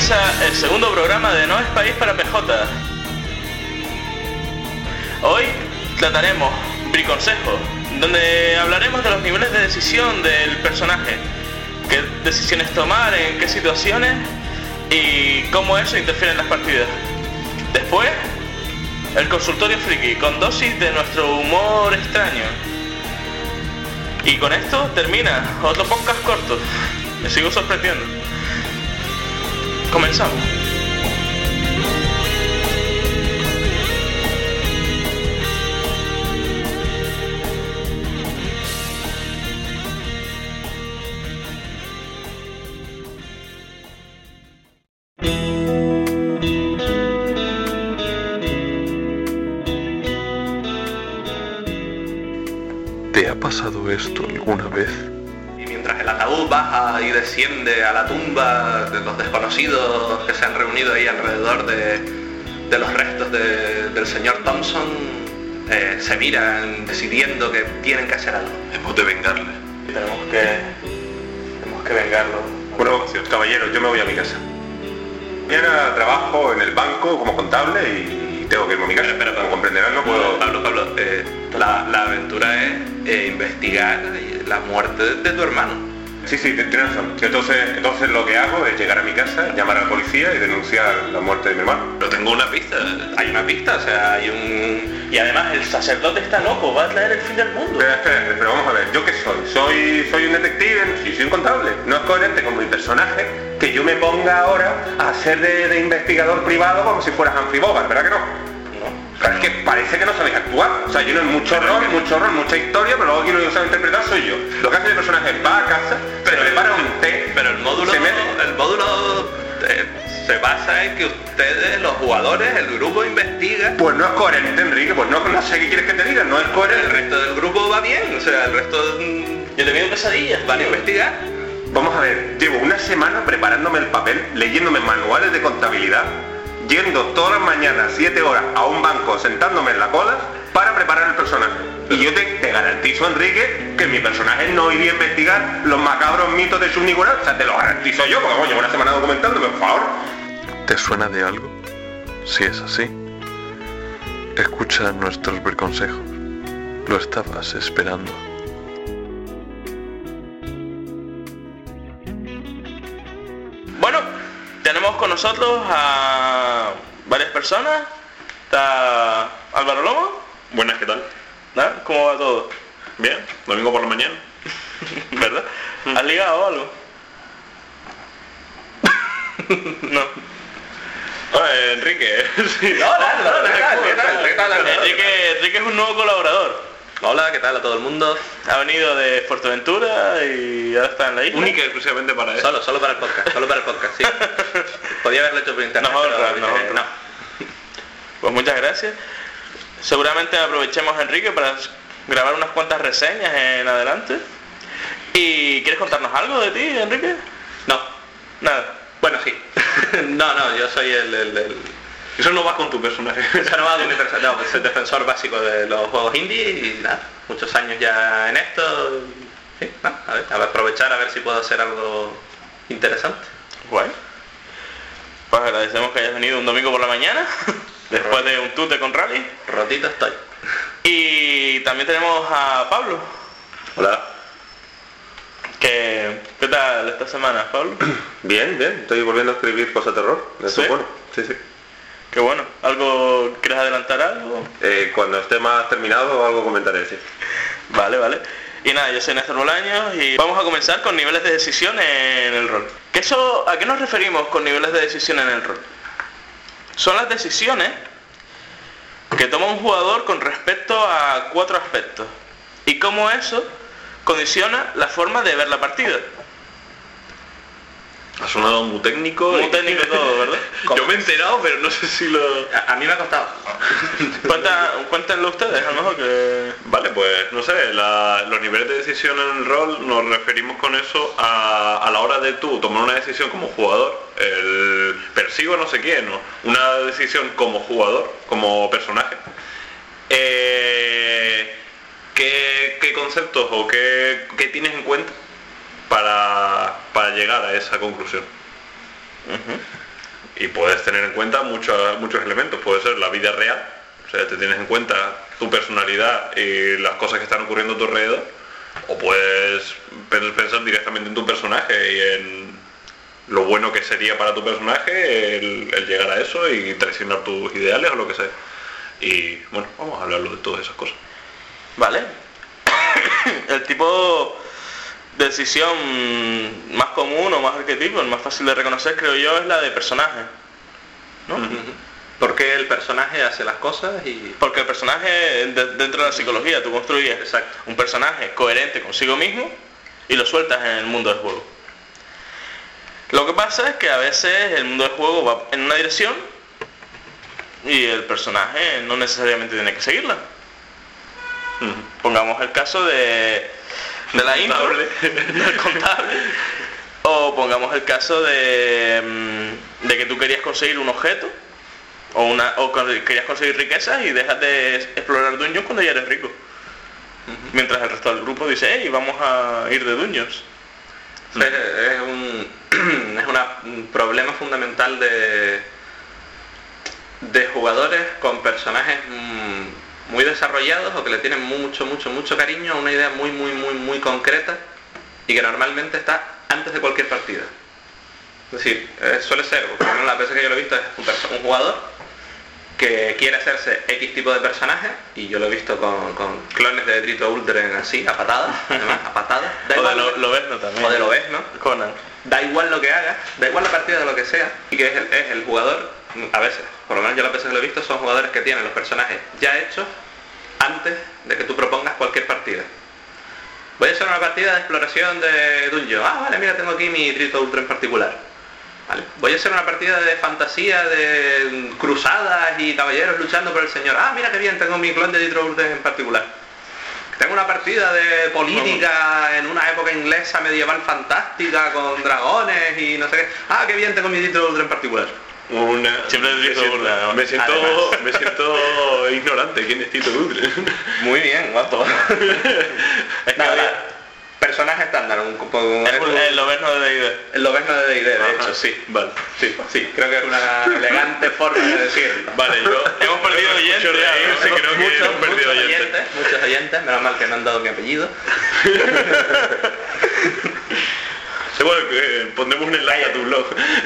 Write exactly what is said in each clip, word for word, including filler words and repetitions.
comienza el segundo programa de No es País para P J. Hoy trataremos Briconsejo, donde hablaremos de los niveles de decisión del personaje, qué decisiones tomar, en qué situaciones y cómo eso interfiere en las partidas. Después, el consultorio friki, con dosis de nuestro humor extraño. Y con esto termina otro podcast corto. Me sigo sorprendiendo. Comenzamos. ¿Te ha pasado esto alguna vez? Y mientras el ataúd baja y desciende a la tumba de los desconocidos que se han reunido ahí alrededor de, de los restos de, del señor Thompson, eh, se miran decidiendo que tienen que hacer algo. Hemos de vengarle. Tenemos que... Tenemos que vengarlo. Bueno, caballeros, yo me voy a mi casa. Mañana trabajo en el banco como contable y tengo que irme a mi casa. Pero, pero, como comprenderán, no puedo... Pablo, Pablo, eh, la, la aventura es eh, investigar la muerte de, de tu hermano. Sí, sí, tienes razón. Entonces, entonces lo que hago es llegar a mi casa, llamar a la policía y denunciar la muerte de mi hermano. Pero tengo una pista, hay una pista, o sea, hay un... Y además el sacerdote está loco, va a traer el fin del mundo. Espera, espera, pero vamos a ver, ¿yo qué soy? ¿Soy, soy un detective? Sí, soy un contable. No es coherente con mi personaje que yo me ponga ahora a ser de, de investigador privado como si fueras Humphrey Bogart, ¿verdad que no? Claro, es que parece que no sabéis actuar. O sea, yo no, mucho rol, mucho rol, mucha historia, pero luego aquí lo que sabe interpretar soy yo. Lo que hace el personaje es va a casa, pero se prepara un té, pero el módulo, se mete... el módulo eh, se basa en que ustedes, los jugadores, el grupo investiga. Pues no es coherente, Enrique, pues no, no sé qué quieres que te diga, no es coherente. El resto del grupo va bien, o sea, el resto... Yo te veo pesadillas. Van a investigar. Vamos a ver, llevo una semana preparándome el papel, leyéndome manuales de contabilidad, yendo todas las mañanas siete horas a un banco, sentándome en la cola para preparar el personaje. Y yo te, te garantizo, Enrique, que mi personaje no iría a investigar los macabros mitos de Subnigural. O sea, te lo garantizo yo, porque bueno, llevo una semana documentándome, por favor. ¿Te suena de algo? Si es así, escucha nuestros consejos. Lo estabas esperando. Bueno, tenemos con nosotros a varias personas. Está Álvaro Lomo. Buenas, ¿qué tal? ¿No? ¿Cómo va todo? Bien, domingo por la mañana. ¿Verdad? ¿Has ligado o algo? No. Hola, Enrique. Sí. Hola, hola, ¿qué tal? ¿Qué tal? ¿Qué tal? Enrique, Enrique es un nuevo colaborador. Hola, ¿qué tal a todo el mundo? Ha venido de Fuerteventura y ahora está en la isla. Única y exclusivamente para eso. Solo, solo para el podcast, solo para el podcast, sí. Podía haberlo hecho por internet, Nos honra, pero, nos eh, honra. no. Pues muchas gracias. Seguramente aprovechemos a Enrique para grabar unas cuantas reseñas en adelante. ¿Y quieres contarnos algo de ti, Enrique? No. Nada. Bueno, sí. No, no, yo soy el... el, el... Eso no va con tu personaje. Eso no va con mi personaje, no, soy defensor básico de los juegos indie y nada, muchos años ya en esto. Sí, no, a ver, a ver, aprovechar a ver si puedo hacer algo interesante. Bueno. Pues agradecemos que hayas venido un domingo por la mañana, después de un tute con Rally. Rotito estoy. Y también tenemos a Pablo. Hola. Que, ¿qué tal esta semana, Pablo? Bien, bien, estoy volviendo a escribir cosas de terror. Eso ¿Sí? es bueno. Sí, sí. Qué bueno. ¿Algo quieres adelantar algo? Eh, cuando esté más terminado, algo comentaré, sí. Vale, vale. Y nada, yo soy Néstor Bolaños y vamos a comenzar con niveles de decisión en el rol. ¿Qué eso, ¿A qué nos referimos con niveles de decisión en el rol? Son las decisiones que toma un jugador con respecto a cuatro aspectos y cómo eso condiciona la forma de ver la partida. Ha sonado muy técnico. Muy y... técnico todo, ¿verdad? Yo me he enterado, pero no sé si lo... A, a mí me ha costado. Cuenta, cuéntenlo ustedes, a lo mejor que... Vale, pues no sé, la, los niveles de decisión en el rol nos referimos con eso a, a la hora de tú tomar una decisión como jugador, el persigo a no sé quién, ¿no? Una decisión como jugador, como personaje. Eh, ¿qué, ¿Qué conceptos o qué, qué tienes en cuenta para, para llegar a esa conclusión? Uh-huh. y puedes tener en cuenta muchos, muchos elementos. Puede ser la vida real, o sea, te tienes en cuenta tu personalidad y las cosas que están ocurriendo a tu alrededor, o puedes pensar directamente en tu personaje y en lo bueno que sería para tu personaje el, el llegar a eso y traicionar tus ideales o lo que sea. Y bueno, vamos a hablarlo de todas esas cosas. Vale. El tipo de decisión más común o más arquetipo, el más fácil de reconocer, creo yo, es la de personaje, ¿no? Uh-huh. Porque el personaje hace las cosas y... Porque el personaje, de, dentro de la psicología, tú construyes Exacto. un personaje coherente consigo mismo y lo sueltas en el mundo del juego. Lo que pasa es que a veces el mundo del juego va en una dirección y el personaje no necesariamente tiene que seguirla. Uh-huh. Pongamos el caso de, de la intro, del contable, o pongamos el caso de, de que tú querías conseguir un objeto o, una, o querías conseguir riquezas y dejas de explorar dungeons cuando ya eres rico. Uh-huh. Mientras el resto del grupo dice, hey, vamos a ir de dungeons. Es, es un, es una, un problema fundamental de, de jugadores con personajes muy desarrollados o que le tienen mucho, mucho, mucho cariño a una idea muy, muy, muy, muy concreta y que normalmente está antes de cualquier partida. Es decir, eh, suele ser, por lo menos las veces que yo lo he visto, es un, un jugador que quiere hacerse X tipo de personaje, y yo lo he visto con, con clones de Drito Ultren así, a patadas, además, a patadas. Da o igual, de lo, Lobezno también. O de Lobezno. Conan. Da igual lo que hagas, da igual la partida de lo que sea, y que es el, es el jugador, a veces, por lo menos yo las veces que lo he visto, son jugadores que tienen los personajes ya hechos antes de que tú propongas cualquier partida. Voy a hacer una partida de exploración de dungeon. Ah, vale, mira, tengo aquí mi Drito Ultren en particular. Vale. Voy a hacer una partida de fantasía, de cruzadas y caballeros luchando por el señor. Ah, mira qué bien, tengo mi clon de Drito Ultren en particular. Tengo una partida de política en una época inglesa medieval fantástica con dragones y no sé qué. Ah, qué bien, tengo mi Drito Ultren en particular. Una... Siempre me Drito siento, Ultren. me siento, Además. me siento ignorante. ¿Quién es Drito Ultren? Muy bien, guapo. Es que Nada, había- personaje estándar, un, un, es un- el Lobezno de D y D. el Lobezno de D y D, de Ajá. hecho, sí. Vale. Sí, sí, creo que es una elegante forma de decirlo. Vale, yo... Hemos perdido oyentes, Yo reír, ¿no? sí, creo que muchos, hemos perdido muchos oyentes. oyentes, muchos oyentes, menos mal que no han dado mi apellido. Sí, bueno, eh, pondremos un enlace a tu blog.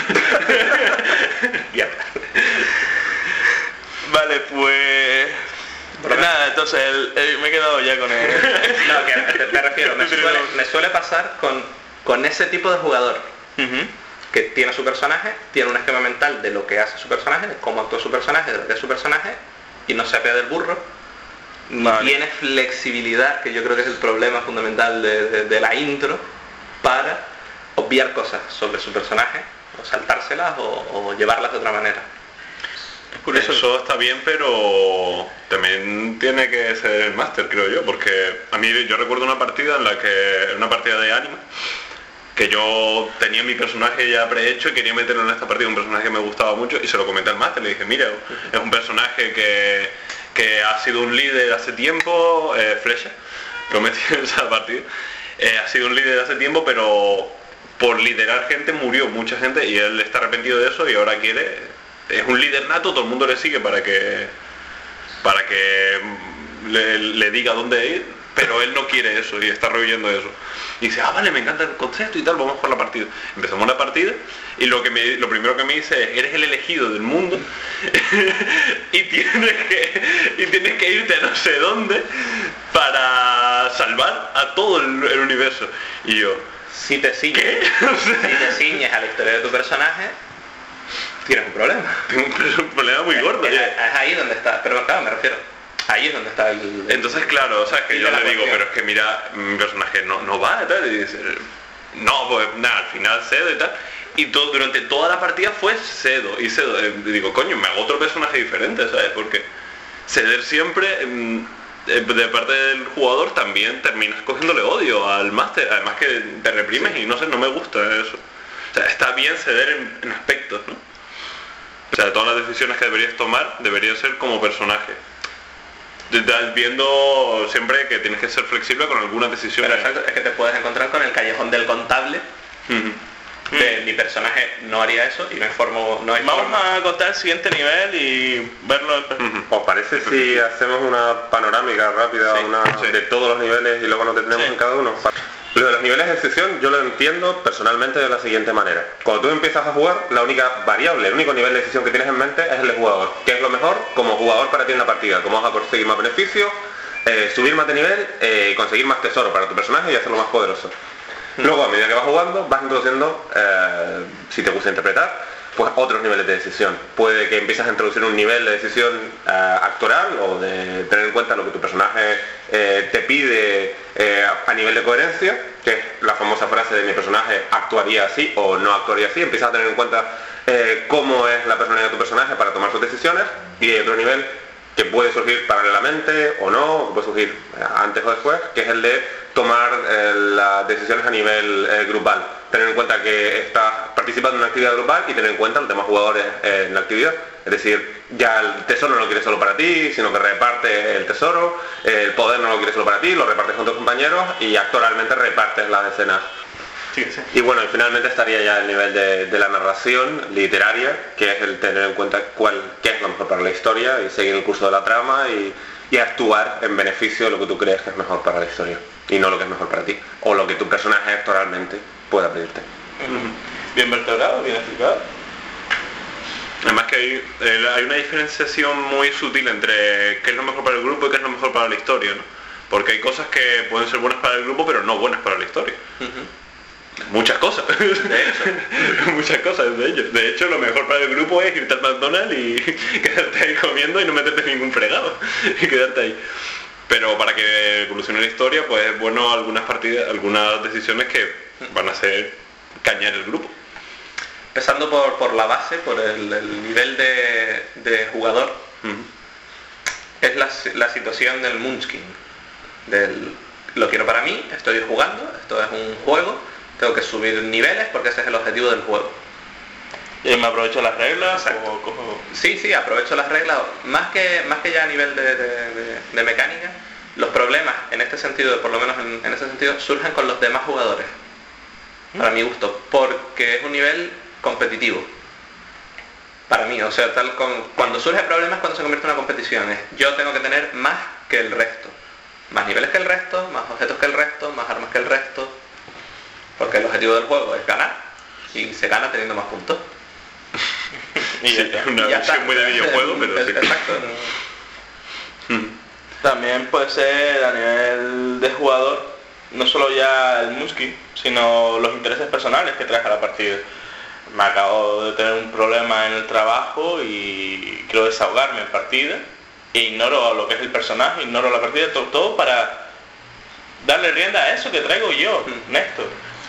Ya. Vale, pues... Nada, entonces el- el- me he quedado ya con el... No, que te, te refiero, me suele, me suele pasar con, con ese tipo de jugador Ujú. que tiene su personaje, tiene un esquema mental de lo que hace su personaje, de cómo actúa su personaje, de lo que es su personaje, y no se apea del burro, ni Vale. tiene flexibilidad, que yo creo que es el problema fundamental de, de- de la intro, para obviar cosas sobre su personaje, o saltárselas, o, o llevarlas de otra manera. Eso está bien, pero también tiene que ser el máster, creo yo, porque a mí yo recuerdo una partida en la que, una partida de anime, que yo tenía mi personaje ya prehecho y quería meterlo en esta partida, un personaje que me gustaba mucho, y se lo comenté al máster, le dije, mira, es un personaje que, que ha sido un líder hace tiempo, eh, Flecha, lo metí en esa partida, eh, ha sido un líder hace tiempo, pero por liderar gente murió mucha gente y él está arrepentido de eso y ahora quiere... Es un líder nato, todo el mundo le sigue para que para que le, le diga dónde ir, pero él no quiere eso y está rehuyendo eso. Y dice, ah, vale, me encanta el concepto y tal, vamos por la partida. Empezamos la partida y lo que me, lo primero que me dice es, eres el elegido del mundo y tienes que y tienes que irte a no sé dónde para salvar a todo el, el universo. Y yo, Si te ciñes, ¿qué? si te ciñes a la historia de tu personaje, tienes un problema. Tengo un problema muy gordo. Es, ya. es ahí donde está, pero claro, me refiero, ahí es donde está el... Entonces, claro, o sea, que Y yo de la le digo, cuestión. pero es que mira, mi personaje no, no va y tal, y dice, no, pues nada, al final cedo y tal. Y todo, durante toda la partida fue cedo y cedo. Eh, y digo, coño, me hago otro personaje diferente, ¿sabes? Porque ceder siempre, mm, eh, de parte del jugador, también terminas cogiéndole odio al máster. Además que te reprimes y no sé, no me gusta eso. O sea, está bien ceder en, en aspectos, ¿no? O sea, todas las decisiones que deberías tomar deberían ser como personaje. Estás viendo siempre que tienes que ser flexible con algunas decisiones. Pero exacto, es que te puedes encontrar con el callejón del contable, Ujú. de mi personaje no haría eso y no hay forma, no hay Vamos forma. a contar el siguiente nivel y verlo en perspectiva. ¿Os parece si hacemos una panorámica rápida Sí, una, sí. de todos los niveles y luego nos detenemos Sí. en cada uno? Lo de los niveles de decisión yo lo entiendo personalmente de la siguiente manera. Cuando tú empiezas a jugar, la única variable, el único nivel de decisión que tienes en mente es el de jugador. ¿Qué es lo mejor como jugador para ti en la partida? ¿Cómo vas a conseguir más beneficios, eh, subir más de nivel, eh, conseguir más tesoro para tu personaje y hacerlo más poderoso? Luego, a medida que vas jugando, vas introduciendo, eh, si te gusta interpretar, pues otros niveles de decisión. Puede que empieces a introducir un nivel de decisión eh, actoral o de tener en cuenta lo que tu personaje eh, te pide eh, a nivel de coherencia, que es la famosa frase de mi personaje actuaría así o no actuaría así. Empiezas a tener en cuenta eh, cómo es la personalidad de tu personaje para tomar sus decisiones, y hay otro nivel que puede surgir paralelamente o no, que puede surgir antes o después, que es el de tomar eh, las decisiones a nivel eh, grupal. Tener en cuenta que estás participando en una actividad grupal y tener en cuenta los demás jugadores eh, en la actividad. Es decir, ya el tesoro no lo quieres solo para ti, sino que repartes el tesoro, el poder no lo quieres solo para ti, lo repartes con tus compañeros y actualmente repartes las escenas. Sí, sí. Y bueno, y finalmente estaría ya el nivel de, de la narración literaria, que es el tener en cuenta cuál, qué es lo mejor para la historia y seguir el curso de la trama y, y actuar en beneficio de lo que tú crees que es mejor para la historia y no lo que es mejor para ti o lo que tu personaje actualmente pueda pedirte. Bien vertebrado, bien explicado. Además que hay, eh, hay una diferenciación muy sutil entre qué es lo mejor para el grupo y qué es lo mejor para la historia, ¿no? Porque hay cosas que pueden ser buenas para el grupo pero no buenas para la historia. Muchas cosas. De hecho. Muchas cosas, de hecho. De hecho, lo mejor para el grupo es irte al McDonald's y quedarte ahí comiendo y no meterte ningún fregado. Y quedarte ahí. Pero para que evolucione la historia, pues es bueno algunas partidas, algunas decisiones que van a hacer cañar el grupo. Empezando por, por la base, por el, el nivel de, de jugador, Uh-huh. es la, la situación del Munchkin. Del, lo quiero para mí, estoy jugando, esto es un juego, tengo que subir niveles porque ese es el objetivo del juego. Y me aprovecho las reglas Exacto. o cojo... Sí, sí, aprovecho las reglas, más que, más que ya a nivel de, de, de, de mecánica, los problemas en este sentido, por lo menos en, en ese sentido, surgen con los demás jugadores, para mi gusto, porque es un nivel competitivo. Para mí, o sea, tal con, cuando surge problemas cuando se convierte en una competición, es yo tengo que tener más que el resto. Más niveles que el resto, más objetos que el resto, más armas que el resto, porque el objetivo del juego es ganar, y se gana teniendo más puntos. Y ya Sí, está. una Y ya versión está. muy de videojuego, pero sí. Exacto. También puede ser a nivel de jugador, no solo ya el Musky, sino los intereses personales que traes a la partida. Me acabo de tener un problema en el trabajo y quiero desahogarme en partida e ignoro lo que es el personaje, ignoro la partida, todo, todo para darle rienda a eso que traigo yo, Néstor.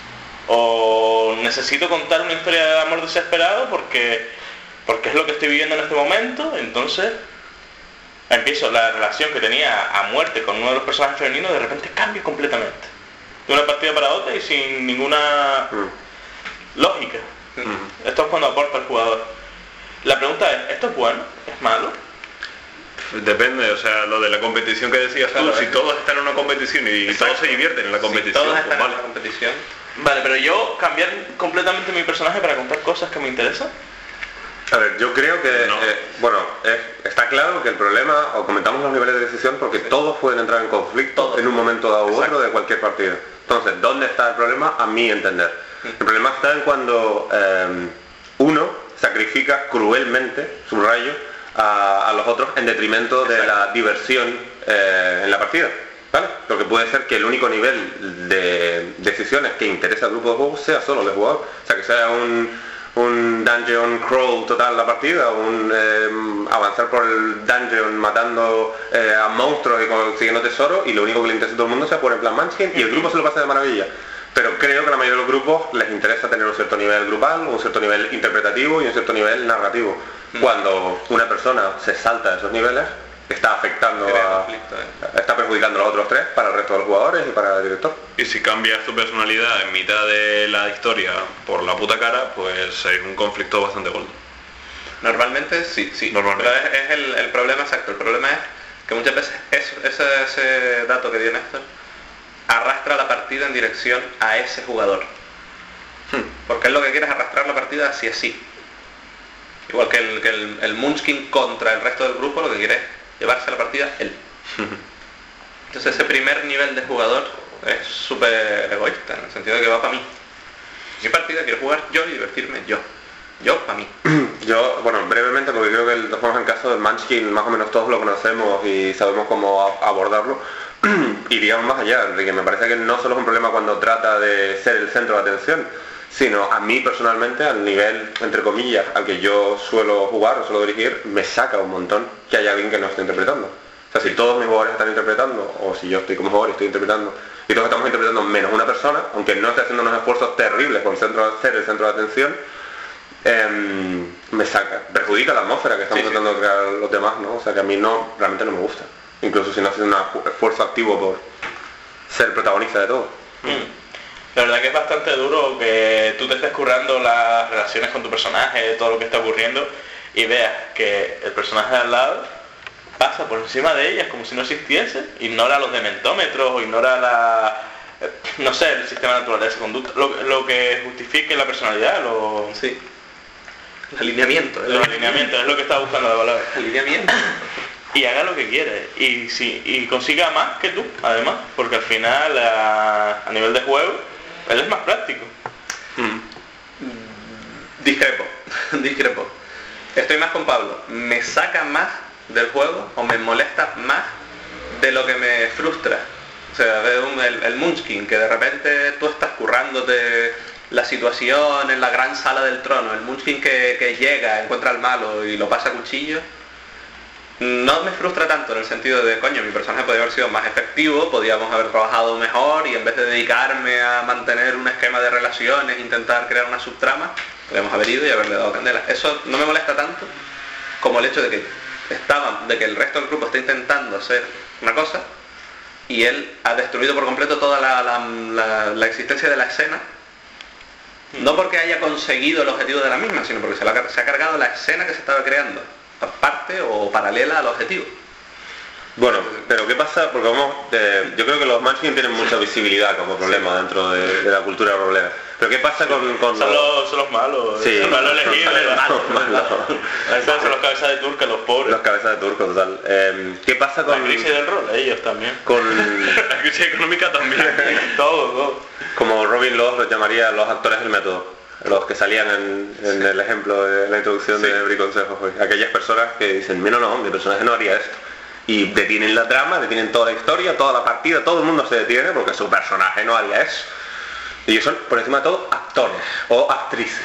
O necesito contar una historia de amor desesperado porque, porque es lo que estoy viviendo en este momento, entonces empiezo la relación que tenía a muerte con uno de los personajes femeninos, de repente cambia completamente. De una partida para otra y sin ninguna lógica. Esto es cuando aporta el jugador. La pregunta es, ¿esto es bueno? ¿Es malo? Depende, o sea, lo de la competición que decías Claro, tú, si es- todos están en una competición y Exacto. todos se divierten en la Si competición, todos pues están vale. en la competición. Vale, pero yo cambiar completamente mi personaje para contar cosas que me interesan. A ver, yo creo que, No. eh, bueno, es- está claro que el problema, o comentamos los niveles de decisión, porque todos pueden entrar en conflicto Todos. en un momento dado u Exacto. otro de cualquier partida. Entonces, ¿dónde está el problema? A mi entender. El problema está en cuando eh, uno sacrifica cruelmente, subrayo, a, a los otros en detrimento de Exacto. la diversión eh, en la partida. ¿Vale? Porque puede ser que el único nivel de decisiones que interesa al grupo de juego sea solo el jugador. O sea, que sea un, un dungeon crawl total la partida, un eh, avanzar por el dungeon matando eh, a monstruos y consiguiendo tesoros, y lo único que le interesa a todo el mundo sea jugar en plan Munchkin y el grupo se lo pasa de maravilla. Pero creo que a la mayoría de los grupos les interesa tener un cierto nivel grupal, un cierto nivel interpretativo y un cierto nivel narrativo. Cuando una persona se salta esos niveles, está afectando Crea a, conflicto, ¿eh? está perjudicando a los otros tres para el resto de los jugadores y para el director. Y si cambias tu personalidad en mitad de la historia por la puta cara, pues es un conflicto bastante gordo. Normalmente sí, sí. Normalmente. Pero es, es el, el problema exacto. El problema es que muchas veces eso- ese, ese dato que dio Néstor arrastra la partida en dirección a ese jugador. Porque él lo que quiere es arrastrar la partida así así. Igual que el, que el, el Munchkin contra el resto del grupo, lo que quiere es llevarse la partida él. Entonces ese primer nivel de jugador es súper egoísta, en el sentido de que va para mí. Mi partida quiero jugar yo y divertirme yo. Yo, para mí. Yo, bueno, brevemente, porque creo que el, en el caso del Munchkin más o menos todos lo conocemos y sabemos cómo a, abordarlo, iríamos más allá, de que me parece que no solo es un problema cuando trata de ser el centro de atención, sino a mí personalmente, al nivel, entre comillas, al que yo suelo jugar o suelo dirigir, me saca un montón que haya alguien que no esté interpretando. O sea, si todos mis jugadores están interpretando, o si yo estoy como jugador y estoy interpretando, y todos estamos interpretando menos una persona, aunque no esté haciendo unos esfuerzos terribles con centro, ser el centro de atención, eh, me saca, perjudica la atmósfera que estamos sí, tratando sí. de crear los demás, ¿no? O sea, que a mí no, realmente no me gusta. Incluso si no haces un esfuerzo activo por ser protagonista de todo. Mm. La verdad que es bastante duro que tú te estés currando las relaciones con tu personaje, todo lo que está ocurriendo, y veas que el personaje de al lado pasa por encima de ellas como si no existiese, ignora los dementómetros o ignora la, no sé, el sistema natural de esa conducta, lo, lo que justifique la personalidad, lo... Sí. El alineamiento. El alineamiento, es lo que está buscando la palabra. Alineamiento. Y haga lo que quiere, y, si, y consiga más que tú, además, porque al final, a, a nivel de juego, él es más práctico. Hmm. Discrepo, discrepo. Estoy más con Pablo. Me saca más del juego, o me molesta más de lo que me frustra. O sea, de un, el, el Munchkin, que de repente tú estás currándote la situación en la gran sala del trono, el Munchkin que, que llega, encuentra al malo y lo pasa a cuchillo, no me frustra tanto en el sentido de, coño, mi personaje podría haber sido más efectivo, podíamos haber trabajado mejor y en vez de dedicarme a mantener un esquema de relaciones, intentar crear una subtrama, podríamos haber ido y haberle dado candela. Eso no me molesta tanto como el hecho de que estaban, de que el resto del grupo está intentando hacer una cosa y él ha destruido por completo toda la, la, la, la existencia de la escena, no porque haya conseguido el objetivo de la misma, sino porque se, la, se ha cargado la escena que se estaba creando, aparte o paralela al objetivo. Bueno, pero ¿qué pasa? Porque vamos, eh, yo creo que los Munchkin tienen mucha visibilidad como problema sí. dentro de, de la cultura rolera. Pero ¿qué pasa con, con son, los, son los malos, sí, los malos elegidos, los malos, malos. Son los cabezas de turco, los pobres. Los cabezas de turco, total. Eh, ¿Qué pasa con la crisis del rol? Ellos también. Con la crisis económica también. todo, todo. Como Robin Laws los llamaría los actores del método. Los que salían en, en sí. el ejemplo de la introducción sí. de Briconsejos hoy. Aquellas personas que dicen, no, no, mi personaje no haría esto. Y detienen la trama, detienen toda la historia, toda la partida, todo el mundo se detiene porque su personaje no haría eso. Y ellos son, por encima de todo, actores o actrices.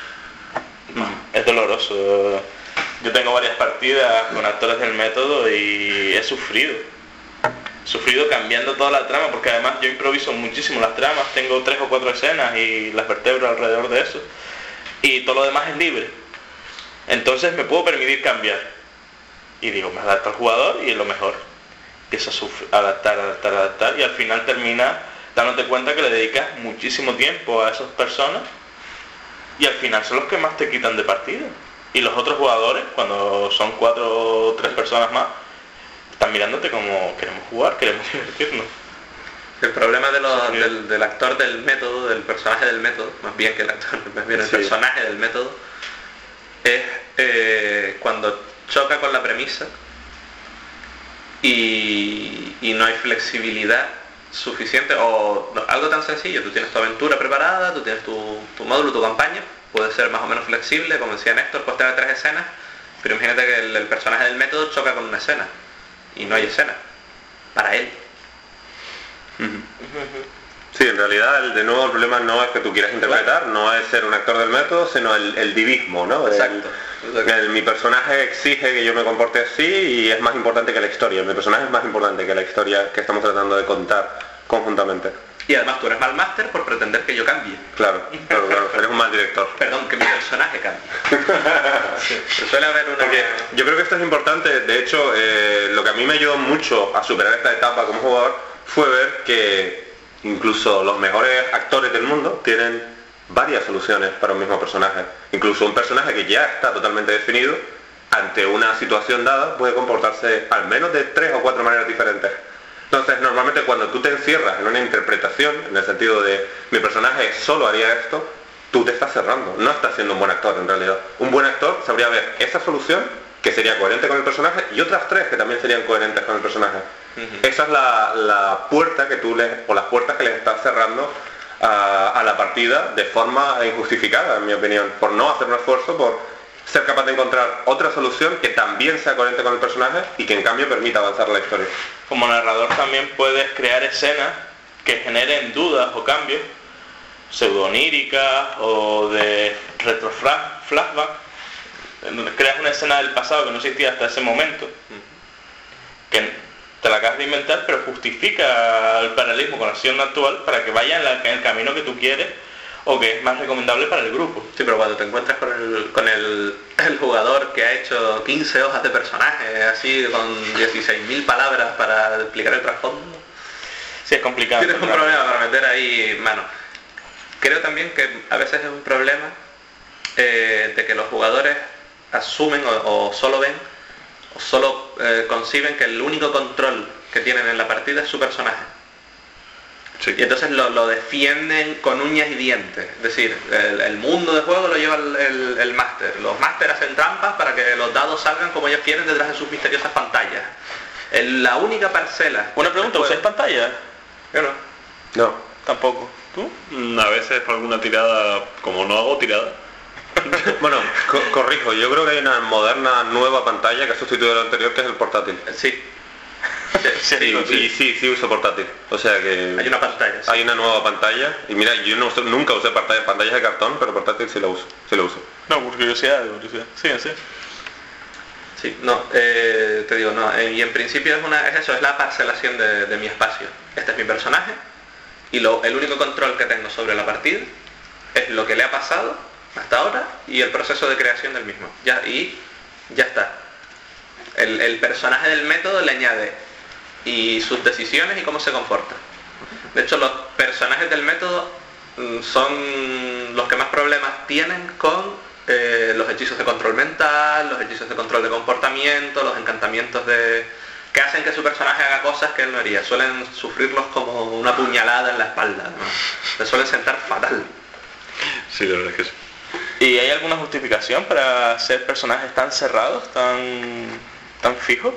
Es doloroso. Yo tengo varias partidas con actores del método y he sufrido. He sufrido cambiando toda la trama, porque además yo improviso muchísimo las tramas, tengo tres o cuatro escenas y las vertebro alrededor de eso. Y todo lo demás es libre. Entonces me puedo permitir cambiar. Y digo, me adapto al jugador y es lo mejor. Empieza a sufrir, adaptar, adaptar, adaptar y al final termina dándote cuenta que le dedicas muchísimo tiempo a esas personas y al final son los que más te quitan de partida. Y los otros jugadores, cuando son cuatro o tres personas más, están mirándote como queremos jugar, queremos divertirnos. El problema de los, del, del actor del método, del personaje del método, más bien que el actor, más bien el sí. personaje del método, es eh, cuando choca con la premisa y, y no hay flexibilidad suficiente, o no, algo tan sencillo, tú tienes tu aventura preparada, tú tienes tu, tu módulo, tu campaña, puede ser más o menos flexible, como decía Néstor, puedes tener tres escenas, pero imagínate que el, el personaje del método choca con una escena y no hay escena para él. Sí, en realidad el, de nuevo el problema no es que tú quieras interpretar, no es ser un actor del método, sino el, el divismo, ¿no? Exacto. El, el, mi personaje exige que yo me comporte así y es más importante que la historia. Mi personaje es más importante que la historia que estamos tratando de contar conjuntamente. Y además tú eres mal máster por pretender que yo cambie. Claro, claro, claro. Eres un mal director. Perdón, que mi personaje cambie. Sí. Suele haber una... Porque yo creo que esto es importante. De hecho, eh, lo que a mí me ayudó mucho a superar esta etapa como jugador fue ver que incluso los mejores actores del mundo tienen varias soluciones para un mismo personaje. Incluso un personaje que ya está totalmente definido, ante una situación dada, puede comportarse al menos de tres o cuatro maneras diferentes. Entonces, normalmente cuando tú te encierras en una interpretación, en el sentido de mi personaje solo haría esto, tú te estás cerrando, no estás siendo un buen actor en realidad. Un buen actor sabría ver esa solución que sería coherente con el personaje y otras tres que también serían coherentes con el personaje. Uh-huh. Esa es la, la puerta que tú le, o las puertas que le estás cerrando a, a la partida de forma injustificada, en mi opinión, por no hacer un esfuerzo, por ser capaz de encontrar otra solución que también sea coherente con el personaje y que en cambio permita avanzar la historia. Como narrador también puedes crear escenas que generen dudas o cambios, pseudo-oníricas o de retro-flashback. Creas una escena del pasado que no existía hasta ese momento, que te la acabas de inventar, pero justifica el paralelismo con la acción actual para que vaya en, la, en el camino que tú quieres o que es más recomendable para el grupo. Sí, pero cuando te encuentras con el, con el, el jugador que ha hecho quince hojas de personaje, así con dieciséis mil palabras para explicar el trasfondo, sí, es complicado. Tienes un problema para meter ahí mano. Creo también que a veces es un problema eh, de que los jugadores asumen o, o solo ven o solo eh, conciben que el único control que tienen en la partida es su personaje. Sí. Y entonces lo, lo defienden con uñas y dientes. Es decir, el, el mundo de juego lo lleva el, el, el máster. Los máster hacen trampas para que los dados salgan como ellos quieren detrás de sus misteriosas pantallas. El, la única parcela... Una pregunta, ¿usáis pantalla? Yo no. No. Tampoco. ¿Tú? A veces para alguna tirada, como no hago tirada. Bueno, co corrijo, yo creo que hay una moderna nueva pantalla que ha sustituido la anterior, que es el portátil. Sí. Sí, sí, sí, sí, sí, sí uso portátil. O sea que... Hay una pantalla. Sí. Hay una nueva pantalla. Y mira, yo no uso, nunca usé pantalla, pantallas de cartón, pero portátil sí lo uso. Sí lo uso. No, por curiosidad, por curiosidad. Sí, sí. Sí, no, eh, te digo, no. Eh, y en principio es, una, es eso, es la parcelación de, de mi espacio. Este es mi personaje. Y lo, el único control que tengo sobre la partida es lo que le ha pasado hasta ahora y el proceso de creación del mismo. Ya, y ya está. El, el personaje del método le añade y sus decisiones y cómo se comporta. De hecho, los personajes del método mm, son los que más problemas tienen con eh, los hechizos de control mental, los hechizos de control de comportamiento, los encantamientos de... que hacen que su personaje haga cosas que él no haría. Suelen sufrirlos como una puñalada en la espalda, ¿no? Le suelen sentar fatal. Sí, la verdad es que sí. ¿Y hay alguna justificación para ser personajes tan cerrados, tan, tan fijos?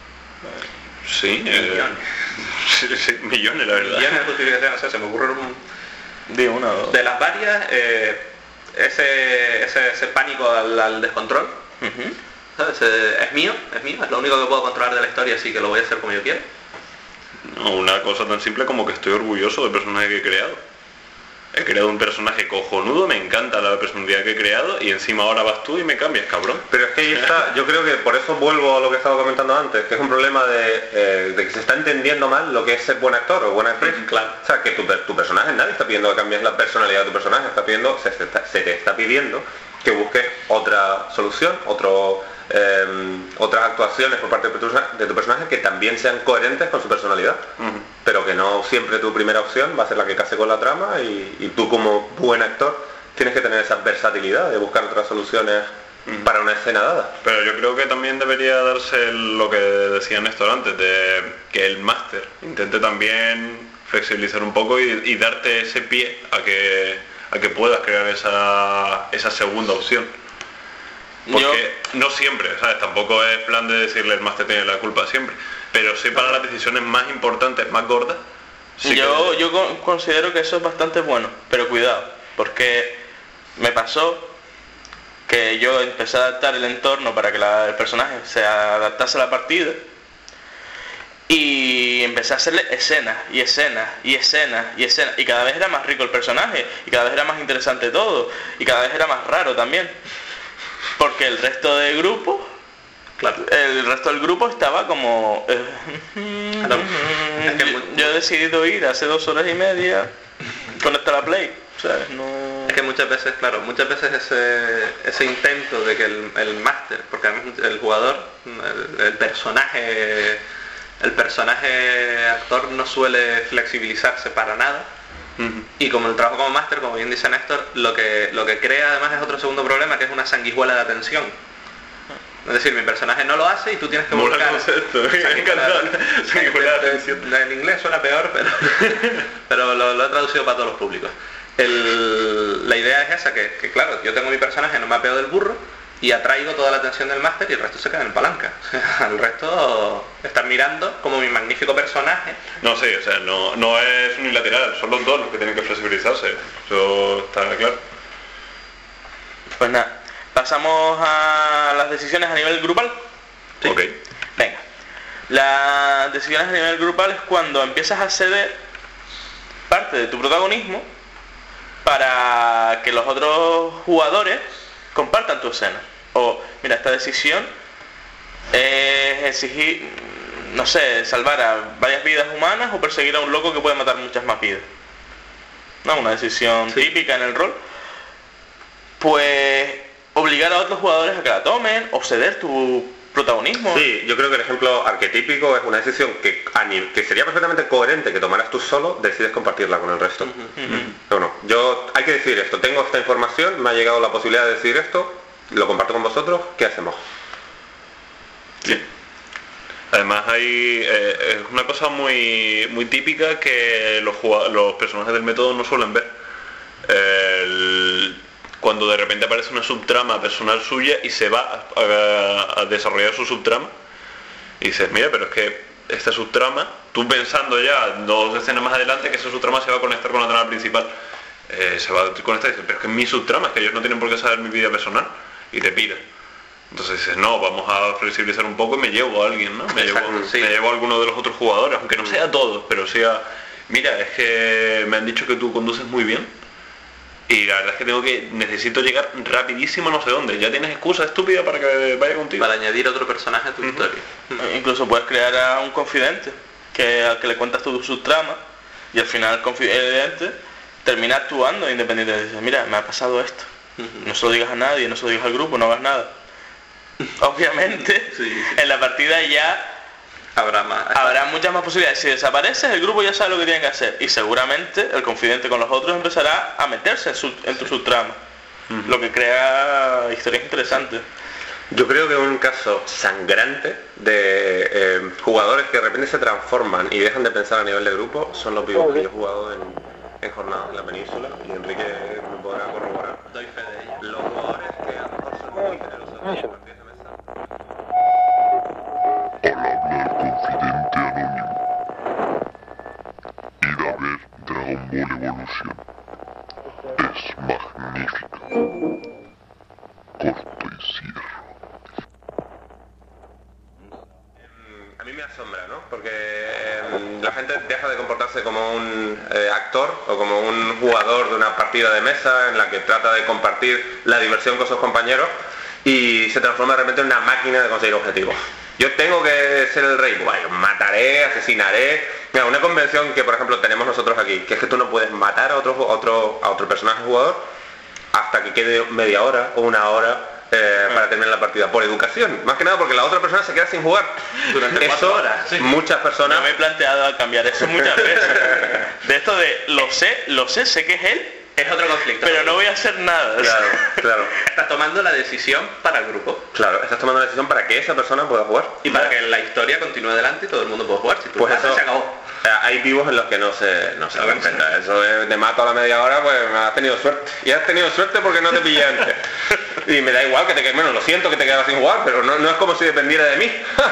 Sí, millones. Eh, sí, sí, millones, la verdad. Millones de justificaciones, o sea, se me ocurre un... De una o dos. De las varias, eh, ese, ese, ese pánico al, al descontrol. Uh-huh. ¿Sabes? Es mío, es mío, es lo único que puedo controlar de la historia, así que lo voy a hacer como yo quiera. No, una cosa tan simple como que estoy orgulloso del personaje que he creado. He creado un personaje cojonudo, me encanta la personalidad que he creado y encima ahora vas tú y me cambias, cabrón. Pero es que ahí está, yo creo que por eso vuelvo a lo que estaba comentando antes, que es un problema de, eh, de que se está entendiendo mal lo que es ser buen actor o buena actriz. Claro. O sea, que tu, tu personaje, nadie está pidiendo que cambies la personalidad de tu personaje, está pidiendo, se, se, está, se te está pidiendo que busques otra solución, otro... Eh, otras actuaciones por parte de tu, de tu personaje que también sean coherentes con su personalidad, uh-huh. Pero que no siempre tu primera opción va a ser la que case con la trama y, y tú como buen actor tienes que tener esa versatilidad de buscar otras soluciones uh-huh. Para una escena dada. Pero yo creo que también debería darse lo que decía Néstor antes, de que el máster intente también flexibilizar un poco y, y darte ese pie a que, a que puedas crear esa, esa segunda opción. Porque yo, no siempre, ¿sabes? Tampoco es plan de decirle el máster tiene la culpa siempre, pero sí para las decisiones más importantes, más gordas. Sí yo, que... yo considero que eso es bastante bueno, pero cuidado, porque me pasó que yo empecé a adaptar el entorno para que la, el personaje se adaptase a la partida y empecé a hacerle escenas y escenas y escenas y escenas y cada vez era más rico el personaje y cada vez era más interesante todo y cada vez era más raro también. Porque el resto del grupo, claro. el resto del grupo estaba como... Eh, claro. Es que yo, yo he decidido ir hace dos horas y media con esta la play, ¿sabes? No... Es que muchas veces, claro, muchas veces ese, ese intento de que el, el máster, porque además el jugador, el, el personaje, el personaje actor no suele flexibilizarse para nada. Uh-huh. Y como el trabajo como máster, como bien dice Néstor, lo que, lo que crea además es otro segundo problema, que es una sanguijuela de atención. Es decir, mi personaje no lo hace y tú tienes que buscar... Esto, sanguijuela de atención. En inglés suena peor, pero, pero lo, lo he traducido para todos los públicos. El, la idea es esa, que, que claro, yo tengo mi personaje en un mapeo del burro y atraigo toda la atención del máster y el resto se queda en palanca. El resto están mirando como mi magnífico personaje. No, sí, o sea, no, no es unilateral, son los dos los que tienen que flexibilizarse, eso está claro. Pues nada, pasamos a las decisiones a nivel grupal. ¿Sí? Ok. Venga, las decisiones a nivel grupal es cuando empiezas a ceder parte de tu protagonismo para que los otros jugadores compartan tu escena. O, mira, esta decisión es exigir, no sé, salvar a varias vidas humanas o perseguir a un loco que puede matar muchas más vidas. No, una decisión Sí. típica en el rol. Pues obligar a otros jugadores a que la tomen o ceder tu protagonismo. Sí, yo creo que el ejemplo arquetípico es una decisión que, a ni- que sería perfectamente coherente que tomaras tú solo, decides compartirla con el resto. No, no, yo hay que decir esto, tengo esta información, me ha llegado la posibilidad de decir esto, lo comparto con vosotros, ¿qué hacemos? Sí. Además hay eh, es una cosa muy muy típica que los, jugad- los personajes del método no suelen ver. El- cuando de repente aparece una subtrama personal suya y se va a, a- a desarrollar su subtrama y dices, mira, pero es que esta subtrama, tú pensando ya dos escenas más adelante que esa subtrama se va a conectar con la trama principal, eh, se va a conectar y dices, pero es que es mi subtrama, es que ellos no tienen por qué saber mi vida personal, y te piras. Entonces dices, no, vamos a flexibilizar un poco y me llevo a alguien, ¿no? Me llevo, Exacto, sí. me llevo a alguno de los otros jugadores, aunque no sea a todos, pero sea, mira, es que me han dicho que tú conduces muy bien y la verdad es que tengo que, necesito llegar rapidísimo a no sé dónde. Ya tienes excusa estúpida para que vaya contigo. Para añadir otro personaje a tu historia. Incluso puedes crear a un confidente que al que le cuentas tu subtrama y al final el confidente termina actuando independientemente. Dices, mira, me ha pasado esto. No se lo digas a nadie, no se lo digas al grupo, no hagas nada. Obviamente, Sí, sí. en la partida ya Habrá más. habrá muchas más posibilidades. Si desapareces, el grupo ya sabe lo que tiene que hacer. Y seguramente el confidente con los otros empezará a meterse en, su- en tu subtrama. Lo que crea historias interesantes. Yo creo que un caso sangrante de eh, jugadores que de repente se transforman y dejan de pensar a nivel de grupo son los vivos que yo he jugado en, en jornadas en la península, y Enrique me podrá corroborar. Doy fe de ella. Los jugadores que a lo mejor son muy generosos con las partidas de mesa. Al hablar confidente anónimo. Ir a ver Dragon Ball Evolution. Es magnífico. Corto y cierro. A mí me asombra, ¿no? Porque eh, la gente deja de comportarse como un eh, actor o como un jugador de una partida de mesa en la que trata de compartir la diversión con sus compañeros y se transforma de repente en una máquina de conseguir objetivos. Yo tengo que ser el rey, bueno, mataré, asesinaré. Mira, una convención que por ejemplo tenemos nosotros aquí, que es que tú no puedes matar a otro, otro, a otro personaje jugador hasta que quede media hora o una hora eh, para terminar la partida, por educación, más que nada porque la otra persona se queda sin jugar Durante cuatro eso, horas, sí. muchas personas Yo me he planteado a cambiar eso muchas veces. De esto de lo sé, lo sé, sé que es él, Es otro conflicto. pero no voy a hacer nada. claro, claro, Estás tomando la decisión para el grupo. claro, estás tomando una decisión para que esa persona pueda jugar. Y para que la historia continúe adelante y todo el mundo pueda jugar. Si tú Pues lo haces, eso, se acabó. eh, hay vivos en los que no se, no se respeta. Eso de, de mato a la media hora, pues has tenido suerte. Y has tenido suerte porque no te pillé antes. Y me da igual que te quedes, bueno, lo siento que te quedas sin jugar, pero no, no es como si dependiera de mí.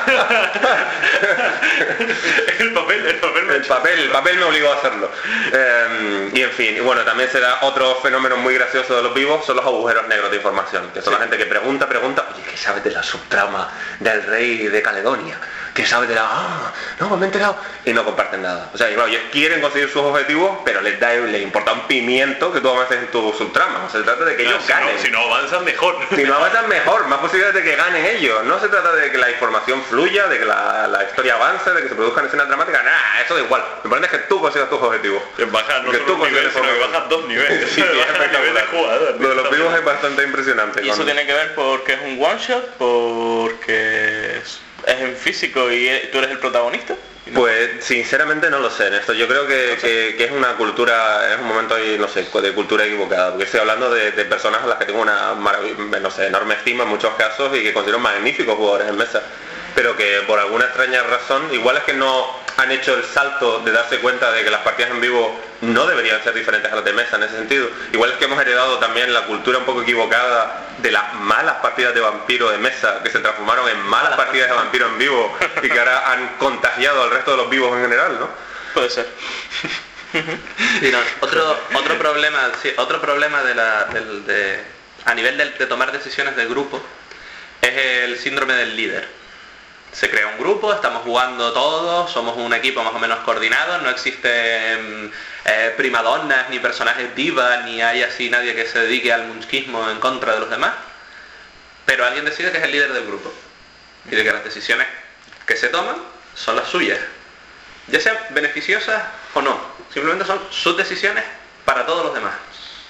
el papel, el papel me El papel, el papel me obligó a hacerlo. Eh, y en fin, y bueno, también se da otro fenómeno muy gracioso de los vivos, son los agujeros negros de información, que son la gente que pregunta, pregunta, oye, ¿qué sabes de la subtrama del rey de Caledonia? ¿Qué sabes de la... Ah, no, pues me he enterado. Y no comparten nada. O sea, claro, ellos quieren conseguir sus objetivos, pero les da les importa un pimiento que tú avances en tu subtrama. O sea, se trata de que No, ellos si, ganen. no, si no avanzan mejor. Si no avanzan mejor, más posibilidades de que ganen ellos. No se trata de que la información fluya, de que la, la historia avance, de que se produzcan escenas dramáticas. Nada, eso da igual. Lo importante es que tú consigas tus objetivos. Bajas no Que solo tú un nivel, consigues sino que información. bajas dos niveles. Sí, es Bajas el nivel de espectacular. jugador. Lo de los vivos es bastante impresionante. Y eso con- tiene que ver porque es un one shot, porque es, es en físico y e- tú eres el protagonista. Pues sinceramente no lo sé, Néstor. Yo creo que, que- que es una cultura, es un momento ahí, no sé, de cultura equivocada, porque estoy hablando de, de personas a las que tengo una marav- no sé, enorme estima en muchos casos y que considero magníficos jugadores en mesa, pero que por alguna extraña razón, igual es que no han hecho el salto de darse cuenta de que las partidas en vivo no deberían ser diferentes a las de mesa en ese sentido. Igual es que hemos heredado también la cultura un poco equivocada de las malas partidas de vampiro de mesa, que se transformaron en malas partidas de vampiro en vivo y que ahora han contagiado al resto de los vivos en general, ¿no? Puede ser. Sí, no, otro otro problema sí, otro problema de la del, de, a nivel de, de tomar decisiones de grupo es el síndrome del líder. Se crea un grupo, estamos jugando todos, somos un equipo más o menos coordinado, no existen eh, primadonnas ni personajes divas, ni hay así nadie que se dedique al munchismo en contra de los demás, pero alguien decide que es el líder del grupo y de que las decisiones que se toman son las suyas, ya sean beneficiosas o no, simplemente son sus decisiones para todos los demás.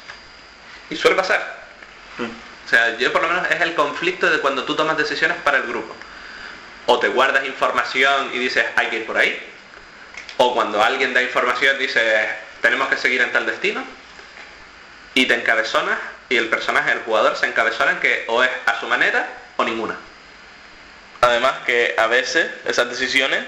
Y suele pasar. Mm. O sea, yo por lo menos es el conflicto de cuando tú tomas decisiones para el grupo. O te guardas información y dices, hay que ir por ahí. O cuando alguien da información dice, tenemos que seguir en tal destino. Y te encabezonas, y el personaje, el jugador, se encabezona en que o es a su manera o ninguna. Además que a veces esas decisiones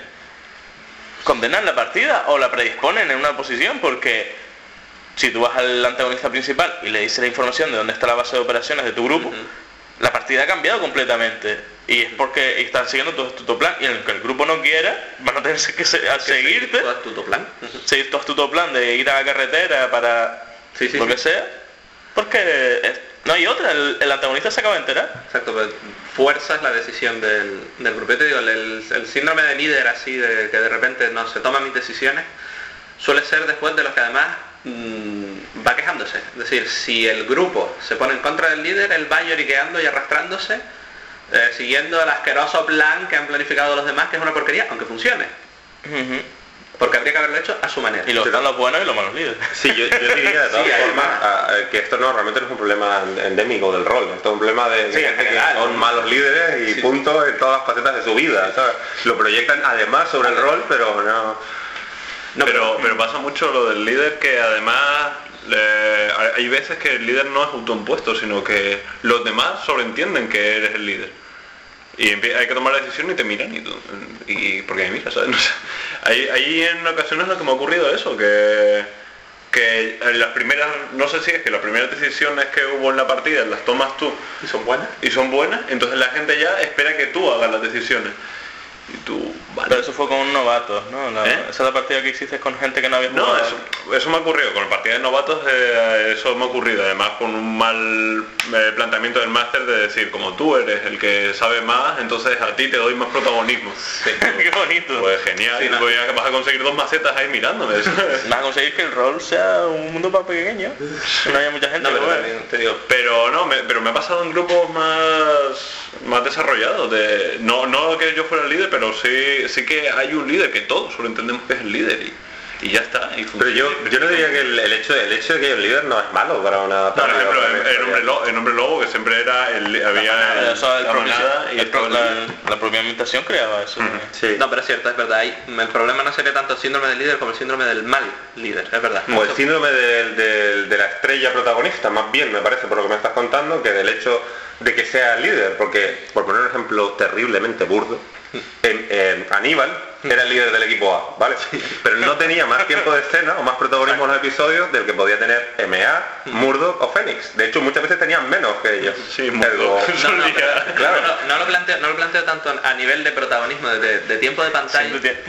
condenan la partida o la predisponen en una posición, porque si tú vas al antagonista principal y le dices la información de dónde está la base de operaciones de tu grupo, uh-huh. la partida ha cambiado completamente. Y es porque están siguiendo tu astuto plan, y en el que el grupo no quiera, van a tener que se, a seguirte, tu astuto plan. seguir tu astuto plan de ir a la carretera para sí, sí, lo sí. que sea, porque es, no hay otra, el, el antagonista se acaba de enterar. Exacto, pues fuerzas la decisión del, del grupo. Yo te digo, el, el síndrome de líder así, de que de repente no se toman mis decisiones, suele ser después de los que además mmm, va quejándose. Es decir, si el grupo se pone en contra del líder, él va lloriqueando y arrastrándose, Eh, siguiendo el asqueroso plan que han planificado los demás, que es una porquería, aunque funcione. Uh-huh. Porque habría que haberlo hecho a su manera. Y los están los buenos y los malos líderes. Sí, yo, yo diría de todas sí, formas a, a, que esto no realmente no es un problema endémico del rol, esto es un problema de, de sí, gente general, que son ¿no? malos líderes y sí. punto en todas las facetas de su vida, ¿sabes? Lo proyectan además sobre el rol, pero no... no pero, pero pasa mucho lo del líder, que además eh, hay veces que el líder no es autoimpuesto, sino que los demás sobreentienden que eres el líder. Y hay que tomar la decisión y te miran y tú, y porque me miras, ¿sabes? No sé. Hay, hay en ocasiones lo que me ha ocurrido eso, que, que en las primeras, no sé si es que las primeras decisiones que hubo en la partida las tomas tú y son buenas y son buenas, entonces la gente ya espera que tú hagas las decisiones. Y tú, vale. Pero eso fue con un novato, ¿no? La, ¿Eh? Esa es la partida que hiciste con gente que no había jugado. No, eso, eso me ha ocurrido, con la partida de novatos eh, eso me ha ocurrido, además con un mal eh, planteamiento del máster de decir, como tú eres el que sabe más, entonces a ti te doy más protagonismo. Sí. Qué bonito. Pues genial, sí, no. Voy a, vas a conseguir dos macetas ahí mirándome. Vas a conseguir que el rol sea un mundo más pequeño, que no haya mucha gente. No, pero, también, te digo, pero no, me, pero me ha pasado en grupos más más desarrollados, de no no que yo fuera el líder, pero sí sí que hay un líder que todos solo entendemos que es el líder y, y ya está. Y pero yo yo no diría que el, el hecho el hecho de que haya un líder no es malo para una. Por ejemplo, el hombre lobo, el hombre lobo que siempre era el había la, el, o sea, el la propio, manada y el pro, la, la propia ambientación creaba eso. Uh-huh. Sí. No, pero es cierto, es verdad. Ahí, el problema no sería tanto el síndrome del líder como el síndrome del mal líder, es verdad. O el síndrome del, del, de la estrella protagonista, más bien me parece por lo que me estás contando, que del hecho de que sea el líder, porque por poner un ejemplo terriblemente burdo, en, en Aníbal era el líder del equipo A, ¿vale? Pero no tenía más tiempo de escena o más protagonismo en los episodios del que podía tener M A, Murdoch o Fénix. De hecho, muchas veces tenían menos que ellos. Sí, Murdoch. No, no, pero, claro. no, no, no lo planteo, no lo planteo tanto a nivel de protagonismo, de, de tiempo de pantalla,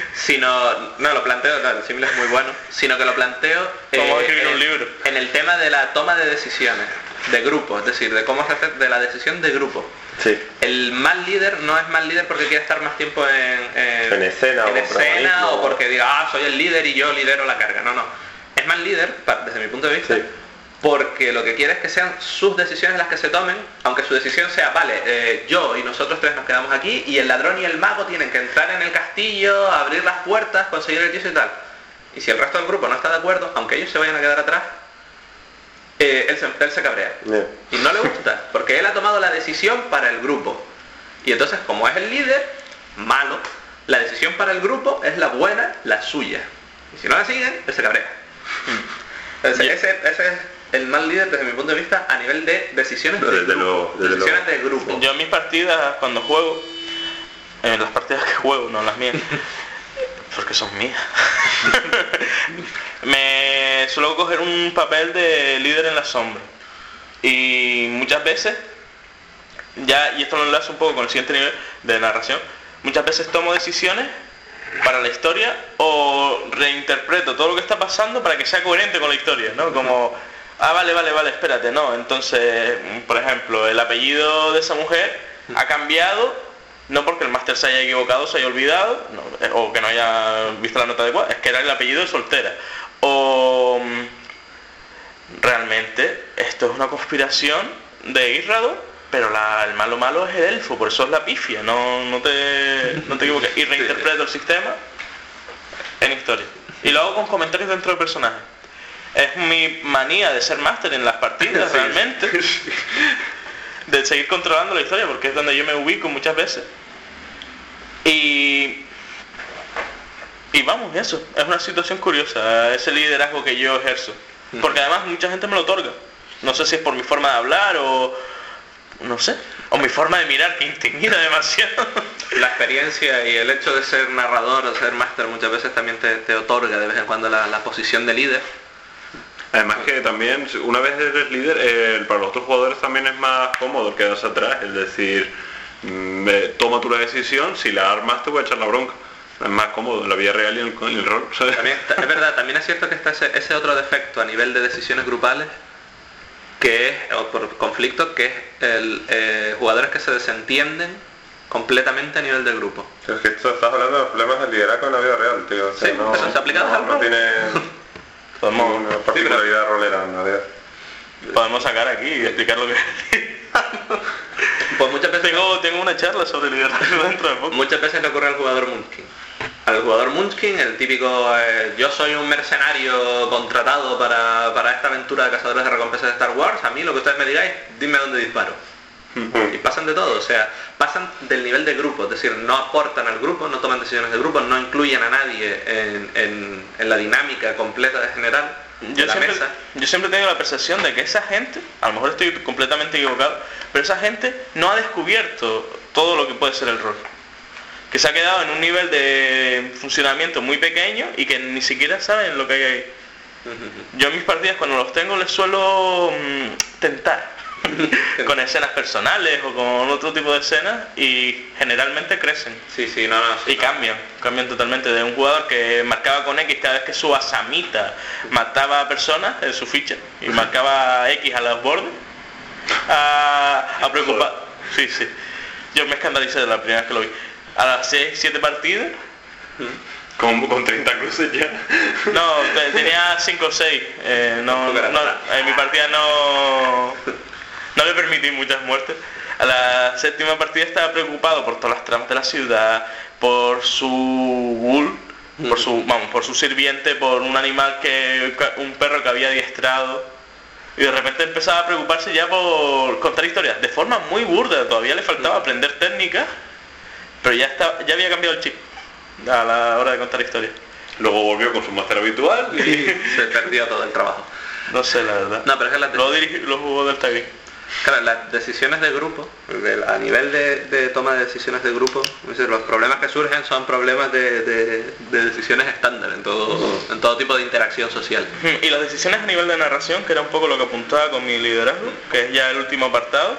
sino, no lo planteo, no, el símil es muy bueno, sino que lo planteo ¿Cómo eh, escribir en, un libro? en el tema de la toma de decisiones de grupo, es decir, de cómo se hace de la decisión de grupo. Sí. El mal líder no es mal líder porque quiere estar más tiempo en, en, en escena, en o, escena o porque diga, ah, soy el líder y yo lidero la carga. No, no. Es mal líder, desde mi punto de vista, sí. Porque lo que quiere es que sean sus decisiones las que se tomen, aunque su decisión sea, vale, eh, yo y nosotros tres nos quedamos aquí y el ladrón y el mago tienen que entrar en el castillo, abrir las puertas, conseguir el hechizo y tal. Y si el resto del grupo no está de acuerdo, aunque ellos se vayan a quedar atrás, Eh, él, se, él se cabrea yeah. Y no le gusta porque él ha tomado la decisión para el grupo y entonces como es el líder malo, la decisión para el grupo es la buena, la suya, y si no la siguen, él se cabrea. Entonces, yeah. ese, ese es el mal líder desde mi punto de vista a nivel de decisiones de desde grupo, lo, desde decisiones lo... de grupo. Yo en mis partidas cuando juego, en las partidas que juego, no las mías, Porque son mías. Me suelo coger un papel de líder en la sombra. Y muchas veces, ya, y esto lo enlazo un poco con el siguiente nivel de narración, muchas veces tomo decisiones para la historia o reinterpreto todo lo que está pasando para que sea coherente con la historia, ¿no? Como, ah, vale, vale, vale, espérate, no. Entonces, por ejemplo, el apellido de esa mujer ha cambiado. No porque el máster se haya equivocado, se haya olvidado, no, o que no haya visto la nota adecuada, es que era el apellido de soltera. O realmente esto es una conspiración de Irrado, pero la, el malo malo es el elfo, por eso es la pifia, no, no, te, no te equivoques. Y reinterpreto el sistema en historia. Y lo hago con comentarios dentro del personaje. Es mi manía de ser máster en las partidas, sí, realmente. De seguir controlando la historia, porque es donde yo me ubico muchas veces. Y y vamos, eso, es una situación curiosa, ese liderazgo que yo ejerzo, porque además mucha gente me lo otorga. No sé si es por mi forma de hablar o no sé, o mi forma de mirar, que intimida demasiado. La experiencia y el hecho de ser narrador o ser máster muchas veces también te, te otorga de vez en cuando la, la posición de líder. Además que también, una vez eres líder, eh, para los otros jugadores también es más cómodo quedarse atrás, es decir, mm, eh, toma tú la decisión, si la armas te voy a echar la bronca. Es más cómodo en la vida real y en el, en el rol, ¿sabes? También, es verdad, también es cierto que está ese, ese otro defecto a nivel de decisiones grupales, que es, o por conflicto, que es el eh, jugadores que se desentienden completamente a nivel del grupo. Es que esto estás hablando de los problemas del liderazgo en la vida real, tío. O sea, sí, no, pero se aplica no, al no rol. tiene una particularidad rolera en la vida. Podemos sacar aquí y explicar lo que Pues muchas veces tengo, tengo una charla sobre liderazgo dentro de poco. Muchas veces le ocurre al jugador Munchkin. Al jugador Munchkin, el típico eh, yo soy un mercenario contratado para, para esta aventura de cazadores de recompensas de Star Wars, a mí lo que ustedes me digáis, dime dónde disparo. Y pasan de todo, o sea, pasan del nivel de grupo, es decir, no aportan al grupo, no toman decisiones de grupo, no incluyen a nadie en, en, en la dinámica completa de general. Yo siempre, yo siempre tengo la percepción de que esa gente, a lo mejor estoy completamente equivocado, pero esa gente no ha descubierto todo lo que puede ser el rol. Que se ha quedado en un nivel de funcionamiento muy pequeño y que ni siquiera saben lo que hay ahí. Yo en mis partidas cuando los tengo les suelo mmm, tentar con escenas personales o con otro tipo de escenas y generalmente crecen. Sí, sí, no, no. Sí, y cambian, cambian totalmente de un jugador que marcaba con X cada vez que su asamita mataba a personas en su ficha y marcaba X a los bordes a, a preocupar. Sí, sí. Yo me escandalicé de la primera vez que lo vi. A las seis, siete partidas. Con, con treinta cruces ya. No, tenía cinco o seis. Eh, no, no, en mi partida no, no le permití muchas muertes. A la séptima partida estaba preocupado por todas las tramas de la ciudad, por su ghoul, por su, vamos, por su sirviente, por un animal que, un perro que había adiestrado. Y de repente empezaba a preocuparse ya por contar historias, de forma muy burda, todavía le faltaba aprender técnicas, pero ya estaba, ya había cambiado el chip a la hora de contar historias. Luego volvió con su máster habitual y se perdió todo el trabajo. No sé, la verdad. No, pero es que las Luego dirigí, los jugó del Tagui. Claro, las decisiones de grupo, a nivel de, de toma de decisiones de grupo, es decir, los problemas que surgen son problemas de, de, de decisiones estándar en todo, en todo tipo de interacción social. Y las decisiones a nivel de narración, que era un poco lo que apuntaba con mi liderazgo, que es ya el último apartado,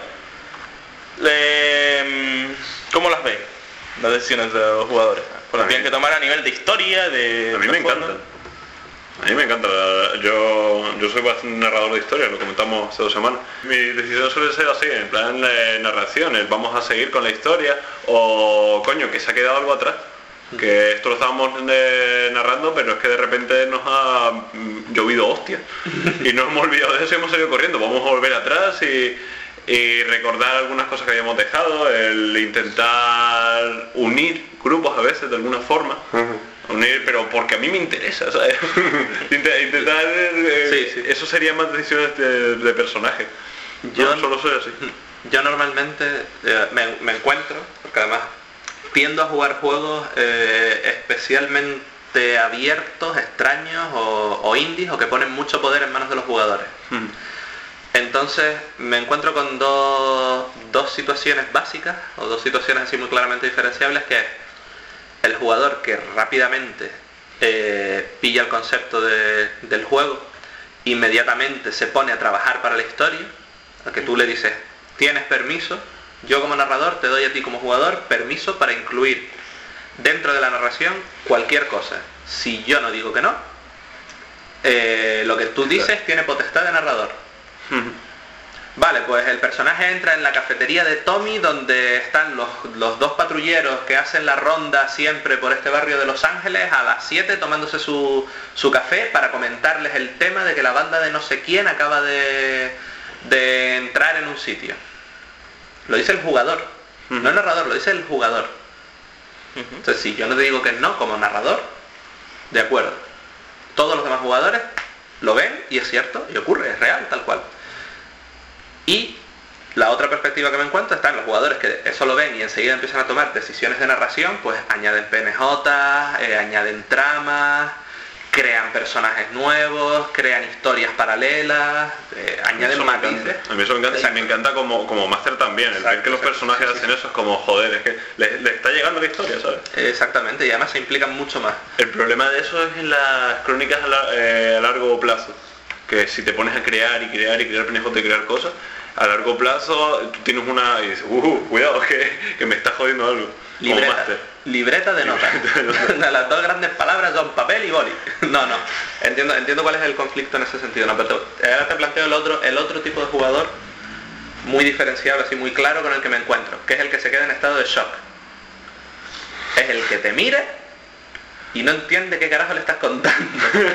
le, ¿cómo las veis? Las decisiones de los jugadores. Pues las tienen que tomar a nivel de historia, de... A mí me encanta. A mí me encanta, yo, yo soy bastante narrador de historia, lo comentamos hace dos semanas. Mi decisión suele ser así, en plan de narraciones, vamos a seguir con la historia, o coño, que se ha quedado algo atrás, que esto lo estábamos eh, narrando, pero es que de repente nos ha mm, llovido hostia, y nos hemos olvidado de eso y hemos seguido corriendo, vamos a volver atrás y, y recordar algunas cosas que habíamos dejado, el intentar unir grupos a veces de alguna forma. Uh-huh. Unir, pero porque a mí me interesa, ¿sabes? Intentar, eh, sí, sí. Eso sería más decisiones de, de personaje. Yo no, solo soy así. Yo normalmente eh, me, me encuentro, porque además tiendo a jugar juegos eh, especialmente abiertos, extraños o, o indies, o que ponen mucho poder en manos de los jugadores. Hmm. Entonces me encuentro con dos, dos situaciones básicas, o dos situaciones así muy claramente diferenciables, que es el jugador que rápidamente eh, pilla el concepto de, del juego, inmediatamente se pone a trabajar para la historia, al que tú le dices, tienes permiso, yo como narrador te doy a ti como jugador permiso para incluir dentro de la narración cualquier cosa. Si yo no digo que no, eh, lo que tú dices tiene potestad de narrador. Vale, pues el personaje entra en la cafetería de Tommy, donde están los, los dos patrulleros que hacen la ronda siempre por este barrio de Los Ángeles a las siete tomándose su, su café para comentarles el tema de que la banda de no sé quién acaba de, de entrar en un sitio. Lo dice el jugador, uh-huh. no el narrador, lo dice el jugador. Uh-huh. Entonces, si yo no te digo que no como narrador, de acuerdo. Todos los demás jugadores lo ven y es cierto, y ocurre, es real, tal cual. Y la otra perspectiva que me encuentro está en los jugadores que eso lo ven y enseguida empiezan a tomar decisiones de narración, pues añaden P N J, eh, añaden tramas, crean personajes nuevos, crean historias paralelas, eh, añaden matices. A mí eso me encanta, y me encanta como, como máster también, el ver que los personajes sí, sí, hacen sí. eso es como, joder, es que le, le está llegando la historia, ¿sabes? Exactamente, y además se implican mucho más. El problema de eso es en las crónicas a, la, eh, a largo plazo, que si te pones a crear y crear y crear P N J y crear cosas, a largo plazo tú tienes una y dices, uh, cuidado, que, que me está jodiendo algo. Libreta, libreta de notas. Las dos grandes palabras son papel y boli. No, no. Entiendo, entiendo cuál es el conflicto en ese sentido. No, pero te, ahora te planteo el otro, el otro tipo de jugador muy diferenciable, así muy claro con el que me encuentro, que es el que se queda en estado de shock. Es el que te mire y no entiende qué carajo le estás contando.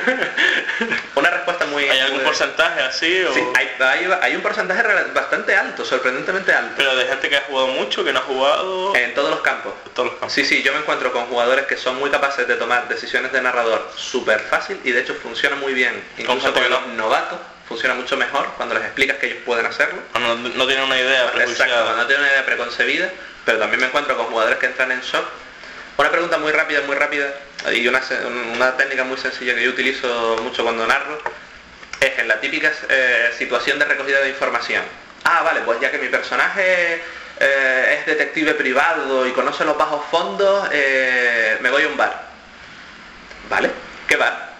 Una respuesta muy... ¿Hay algún muy... porcentaje así? O... Sí, hay, hay, hay un porcentaje bastante alto, sorprendentemente alto. Pero de gente que ha jugado mucho, que no ha jugado... En todos los campos. En todos los campos. Sí, sí, yo me encuentro con jugadores que son muy capaces de tomar decisiones de narrador súper fácil y de hecho funciona muy bien. Incluso con los novatos funciona mucho mejor cuando les explicas que ellos pueden hacerlo. No, no tienen una idea prejuiciada. Exacto, no tienen una idea preconcebida, pero también me encuentro con jugadores que entran en shock. Una pregunta muy rápida, muy rápida, y una, una técnica muy sencilla que yo utilizo mucho cuando narro, es en la típica eh, situación de recogida de información. Ah, vale, pues ya que mi personaje eh, es detective privado y conoce los bajos fondos, eh, me voy a un bar. ¿Vale? ¿Qué bar?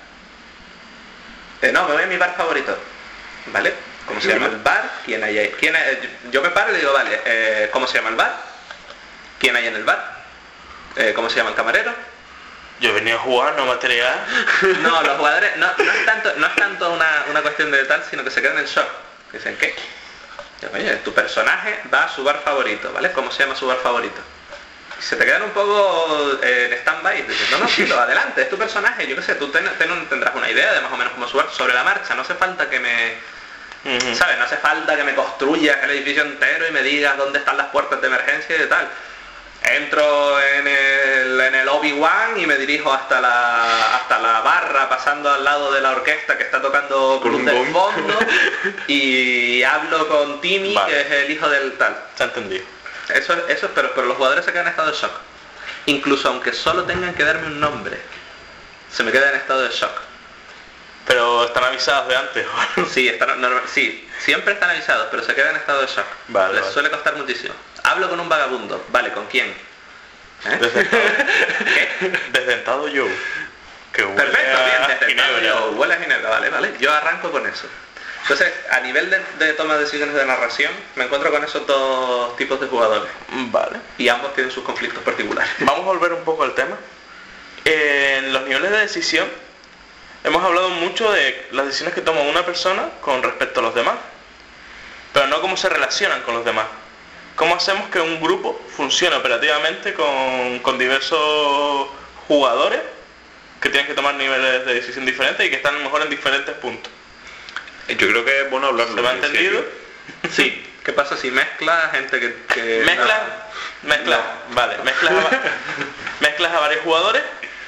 Eh, no, me voy a mi bar favorito. ¿Vale? ¿Cómo se llama el bar? ¿Quién hay ahí? ¿Quién hay? Yo me paro y le digo, vale, eh, ¿cómo se llama el bar? ¿Quién hay en el bar? Eh, ¿Cómo se llama el camarero? Yo he venido a jugar, no material. No, los jugadores, no, no es tanto, no es tanto una, una cuestión de tal, sino que se quedan en shock. Dicen, ¿qué? Oye, tu personaje va a su bar favorito, ¿vale? ¿Cómo se llama su bar favorito? Y se te quedan un poco eh, en stand-by, dicen, no, no, sí, adelante, es tu personaje, yo qué sé, tú ten, ten, tendrás una idea de más o menos cómo su bar sobre la marcha, no hace falta que me... Uh-huh. ¿Sabes? No hace falta que me construyas el edificio entero y me digas dónde están las puertas de emergencia y de tal. Entro en el, en el Obi-Wan y me dirijo hasta la hasta la barra, pasando al lado de la orquesta que está tocando Cruz del Fondo, y hablo con Timmy, vale, que es el hijo del tal. Se ha entendido. Eso, eso pero, pero los jugadores se quedan en estado de shock. Incluso aunque solo tengan que darme un nombre, se me queda en estado de shock. Pero están avisados de antes. Sí, están, no, sí, siempre están avisados, pero se quedan en estado de shock. Vale, Les vale. suele costar muchísimo. Hablo con un vagabundo, vale, ¿con quién? ¿Eh? Desdentado. ¿Qué? Desdentado yo. Que huele Perfecto, a bien, desdentado ginebra. yo, huele a ginebra, vale, vale. Yo arranco con eso. Entonces, a nivel de, de toma de decisiones de narración, me encuentro con esos dos tipos de jugadores. Vale. Y ambos tienen sus conflictos particulares. Vamos a volver un poco al tema. En los niveles de decisión, hemos hablado mucho de las decisiones que toma una persona con respecto a los demás, pero no cómo se relacionan con los demás. ¿Cómo hacemos que un grupo funcione operativamente con, con diversos jugadores que tienen que tomar niveles de decisión diferentes y que están a lo mejor en diferentes puntos? Yo creo que es bueno hablarlo. ¿Se me ha entendido? Sí. ¿Qué pasa si mezcla gente que... que Mezclas, no, mezclas, no. vale, mezclas a, mezclas a varios jugadores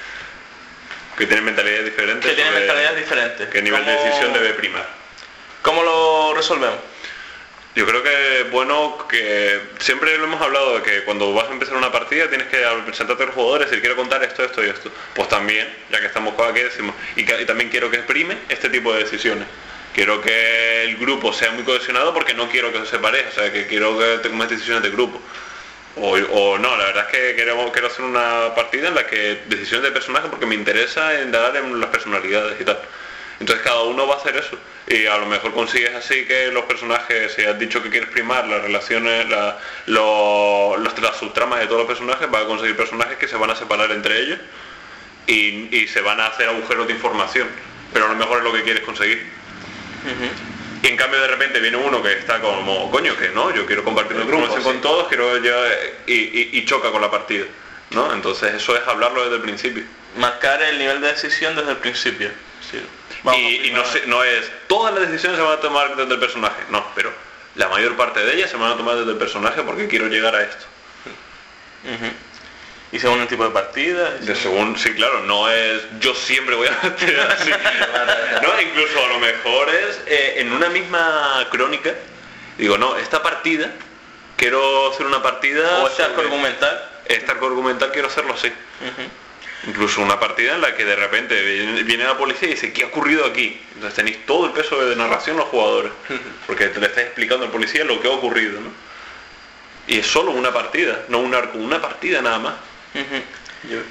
que tienen mentalidades diferentes. que tienen mentalidades diferentes. ¿Qué nivel de ¿Cómo- decisión debe primar? ¿Cómo lo resolvemos? Yo creo que es bueno que siempre lo hemos hablado de que cuando vas a empezar una partida tienes que presentarte a los jugadores y decir quiero contar esto, esto y esto. Pues también, ya que estamos aquí, decimos, y, que, y también quiero que prime este tipo de decisiones. Quiero que el grupo sea muy cohesionado porque no quiero que os separéis, o sea que quiero que toméis decisiones de grupo. O, o no, la verdad es que queremos, quiero hacer una partida en la que decisiones de personaje porque me interesa indagar en las personalidades y tal. Entonces cada uno va a hacer eso. Y a lo mejor consigues así que los personajes, si has dicho que quieres primar las relaciones, la, lo, los, las subtramas de todos los personajes, vas a conseguir personajes que se van a separar entre ellos y, y se van a hacer agujeros de información. Pero a lo mejor es lo que quieres conseguir. Uh-huh. Y en cambio de repente viene uno que está como, coño, que no, yo quiero compartir la información sí. con todos, quiero llevar, y, y, y choca con la partida, ¿no? Entonces eso es hablarlo desde el principio. Marcar el nivel de decisión desde el principio. Sí. Y, y no, sé, no es, todas las decisiones se van a tomar desde el personaje, no, pero la mayor parte de ellas se van a tomar desde el personaje porque quiero llegar a esto. Uh-huh. Y según el tipo de partida. De según, sí, claro, no es yo siempre voy a hacer así. No, incluso a lo mejor es eh, en una misma crónica, digo, no, esta partida, quiero hacer una partida. O este arco argumental. Este arco argumental quiero hacerlo así. Uh-huh. Incluso una partida en la que de repente viene, viene la policía y dice, ¿qué ha ocurrido aquí? Entonces tenéis todo el peso de narración los jugadores. Porque te le estáis explicando al policía lo que ha ocurrido, ¿no? Y es solo una partida, no un arco, una partida nada más. Uh-huh. Yo,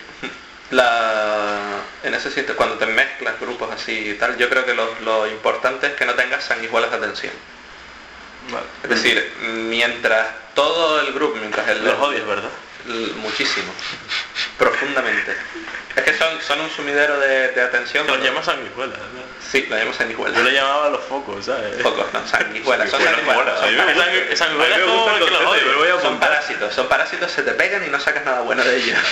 la, en ese sitio, cuando te mezclas grupos así y tal, yo creo que lo, lo importante es que no tengas sanguijuelas de atención. Vale. Es decir, mientras todo el grupo, mientras el... Los odias, ¿verdad? El, muchísimo. Profundamente. Es que son, son un sumidero de, de atención. Los llamas sanguijuelas, ¿verdad? Sí, lo llamamos sanguijuelas. Yo lo llamaba los focos, ¿sabes? Focos, no, sanguijuelas. Son sanguijuelas. Sanguijuelas como que los odio. Son parásitos, son parásitos, se te pegan y no sacas nada bueno de ellos.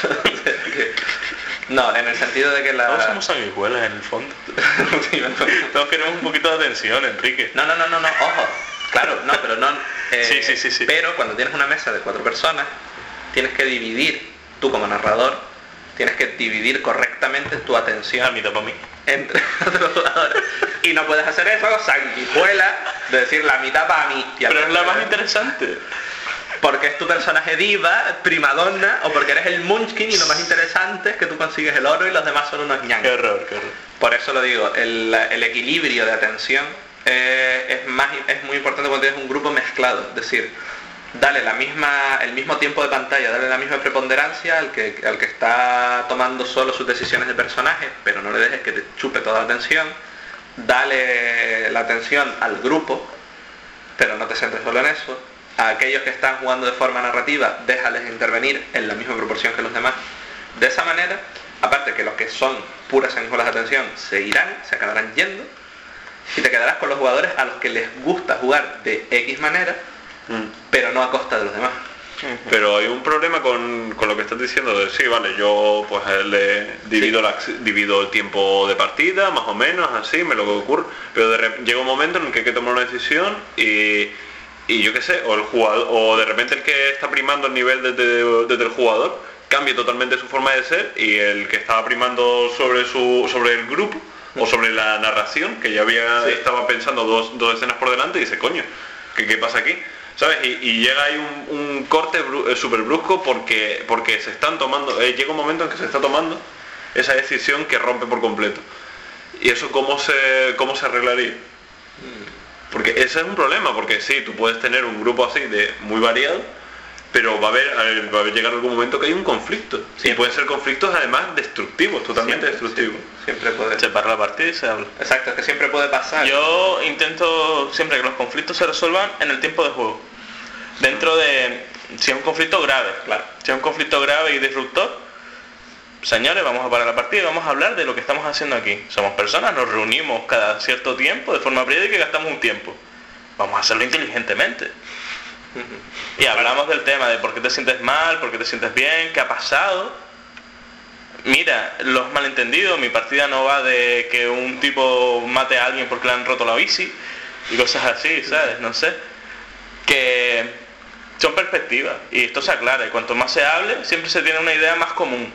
No, en el sentido de que la... Todos somos sanguijuelas en el fondo. Todos queremos un poquito de atención, Enrique. No, no, no, no, no, ojo. Claro, no, pero no... Eh, sí, sí, sí, sí. Pero cuando tienes una mesa de cuatro personas, tienes que dividir, tú como narrador, tienes que dividir correctamente tu atención. La mitad para mí. Entre otros jugadores. Y no puedes hacer eso, sanguijuela, de decir la mitad para mí. Pero es la más interesante. Porque es tu personaje diva, primadonna, o porque eres el munchkin y lo más interesante es que tú consigues el oro y los demás son unos ñancos. Qué horror, qué horror. Por eso lo digo, el, el equilibrio de atención eh, es, más, es muy importante cuando tienes un grupo mezclado. Es decir, dale la misma, el mismo tiempo de pantalla, dale la misma preponderancia al que, al que está tomando solo sus decisiones de personaje, pero no le dejes que te chupe toda la atención. Dale la atención al grupo, pero no te centres solo en eso. A aquellos que están jugando de forma narrativa, déjales intervenir en la misma proporción que los demás. De esa manera, aparte que los que son puras sanguijuelas de atención se irán, se acabarán yendo, y te quedarás con los jugadores a los que les gusta jugar de X manera, mm. pero no a costa de los demás. Pero hay un problema con, con lo que estás diciendo de sí, vale, yo pues le divido, sí. la, divido el tiempo de partida, más o menos, así, me lo que ocurre, pero de rep- llega un momento en el que hay que tomar una decisión y... Y yo qué sé, o el jugador, o de repente el que está primando el nivel desde, desde el jugador cambia totalmente su forma de ser y el que estaba primando sobre su sobre el grupo o sobre la narración, que ya había sí. estaba pensando dos, dos escenas por delante y dice, coño, ¿qué, qué pasa aquí? ¿Sabes? Y, y llega ahí un, un corte bru- súper brusco porque, porque se están tomando, eh, llega un momento en que se está tomando esa decisión que rompe por completo. ¿Y eso cómo se, cómo se arreglaría? Porque ese es un problema, porque sí, tú puedes tener un grupo así de muy variado, pero va a haber, va a llegar algún momento que hay un conflicto. Sí. Y pueden ser conflictos además destructivos, totalmente siempre, destructivos. Siempre, siempre puede. Se para la partida y se habla. Exacto, es que siempre puede pasar. Yo intento siempre que los conflictos se resuelvan en el tiempo de juego. Dentro de... Si es un conflicto grave, claro. Si es un conflicto grave y disruptor, señores, vamos a parar la partida y vamos a hablar de lo que estamos haciendo aquí. Somos personas, nos reunimos cada cierto tiempo, de forma periódica y gastamos un tiempo. Vamos a hacerlo inteligentemente. Y hablamos del tema de por qué te sientes mal, por qué te sientes bien, qué ha pasado. Mira, los malentendidos, mi partida no va de que un tipo mate a alguien porque le han roto la bici y cosas así, ¿sabes? No sé. Que son perspectivas y esto se aclara y cuanto más se hable, siempre se tiene una idea más común.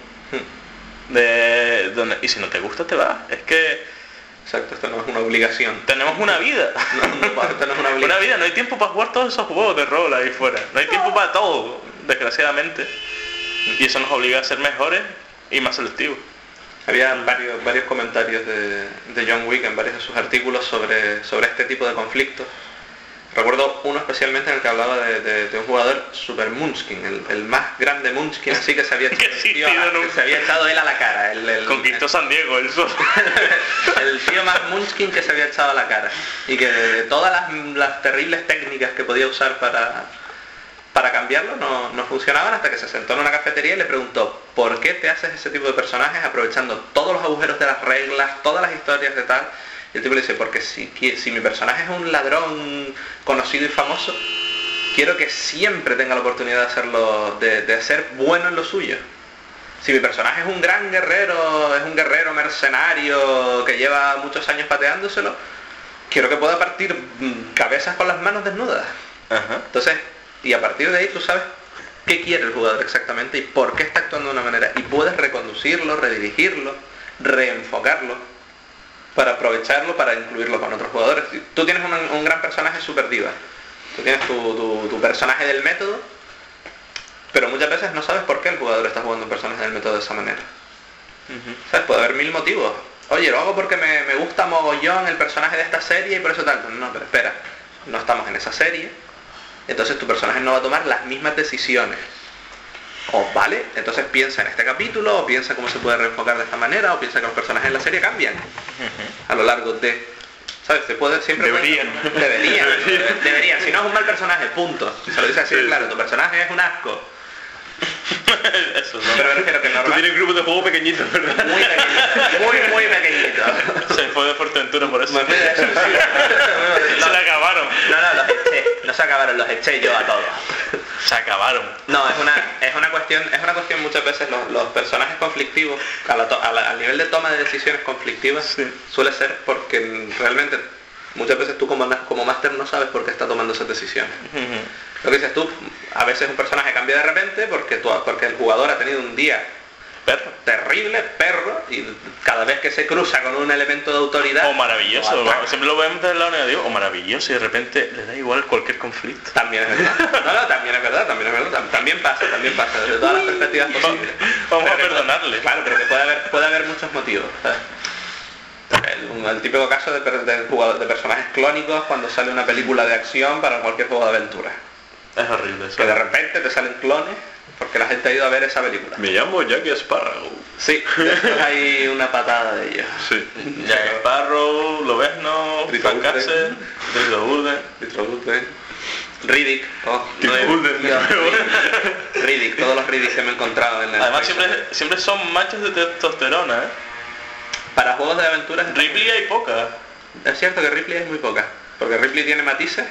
De donde, y si no te gusta te vas, es que exacto, esto no es una obligación, tenemos una vida. no, no, esto no es una obligación. Una vida, no hay tiempo para jugar todos esos juegos de rol ahí fuera, no hay tiempo para todo, desgraciadamente, y eso nos obliga a ser mejores y más selectivos. Había varios, varios comentarios de, de John Wick en varios de sus artículos sobre, sobre este tipo de conflictos, Recuerdo uno especialmente en el que hablaba de, de, de un jugador super Munchkin, el, el más grande Munchkin así que se había echado, sí, tío, tío, a- no. se había echado él a la cara. El, el, Conquistó San Diego, el sol. el tío más Munchkin que se había echado a la cara. Y que de todas las, las terribles técnicas que podía usar para, para cambiarlo no, no funcionaban hasta que se sentó en una cafetería y le preguntó ¿por qué te haces ese tipo de personajes aprovechando todos los agujeros de las reglas, todas las historias de tal? Y el tipo le dice, porque si, qui- si mi personaje es un ladrón conocido y famoso, quiero que siempre tenga la oportunidad de hacerlo, de, de ser bueno en lo suyo. Si mi personaje es un gran guerrero, es un guerrero mercenario que lleva muchos años pateándoselo, quiero que pueda partir mm, cabezas con las manos desnudas. Ajá. Entonces, y a partir de ahí tú sabes qué quiere el jugador exactamente y por qué está actuando de una manera. Y puedes reconducirlo, redirigirlo, reenfocarlo para aprovecharlo, para incluirlo con otros jugadores. Tú tienes un, un gran personaje super diva. Tú tienes tu, tu, tu personaje del método, pero muchas veces no sabes por qué el jugador está jugando un personaje del método de esa manera. Ujú. ¿Sabes? Puede haber mil motivos. Oye, lo hago porque me, me gusta mogollón el personaje de esta serie y por eso tal. No, pero espera, no estamos en esa serie. Entonces tu personaje no va a tomar las mismas decisiones. O vale, entonces piensa en este capítulo, o piensa cómo se puede reenfocar de esta manera, o piensa que los personajes en la serie cambian a lo largo de... ¿Sabes? Se puede siempre... Deberían. Deberían. Deberían. Deberían. Si no es un mal personaje, punto. Se lo dice así, Sí, claro, sí. tu personaje es un asco. Eso, ¿no? Pero me refiero que Tú normal... tienes grupos de juego pequeñitos, ¿verdad? Muy pequeñito. Muy, muy pequeñito. Se fue de Fuerteventura por eso. Me fui de eso, sí. Se le acabaron. No, no, los eché. No se acabaron, los eché yo a todos. Se acabaron. No, es una, es una cuestión, es una cuestión muchas veces los, los personajes conflictivos, a la to- a la- al nivel de toma de decisiones conflictivas, Sí. suele ser porque realmente muchas veces tú como, na- como máster no sabes por qué está tomando esas decisiones. Ujú. Lo que dices tú, a veces un personaje cambia de repente porque, tú, porque el jugador ha tenido un día Perro. terrible, perro, y cada vez que se cruza con un elemento de autoridad... O maravilloso. lo ataca. Siempre lo vemos desde el lado negativo. O maravilloso y de repente le da igual cualquier conflicto. También es verdad. No, no, también es verdad, también es verdad. Tam- También pasa, también pasa, desde todas las perspectivas posibles. Vamos Pero a que puede- perdonarle. Claro, pero que puede haber, puede haber muchos motivos, ¿sabes? El, el típico caso de, per- de, jugador- de personajes clónicos cuando sale una película de acción para cualquier juego de aventura. Es horrible eso. Que de repente te salen clones porque la gente ha ido a ver esa película. Me llamo Jackie Sparrow. Sí, después hay una patada de ellos. Sí. Jack Sparrow, Lobezno, Trito Frank Burden. Castle, Trito Burden. Riddick. Riddick. Oh, Trito he- Burden. Dios, Riddick. Riddick, todos los Riddick que me he encontrado en el... Además siempre, siempre son machos de testosterona, ¿eh? Para juegos de aventuras Ripley hay poca. es cierto que Ripley es muy poca, porque Ripley tiene matices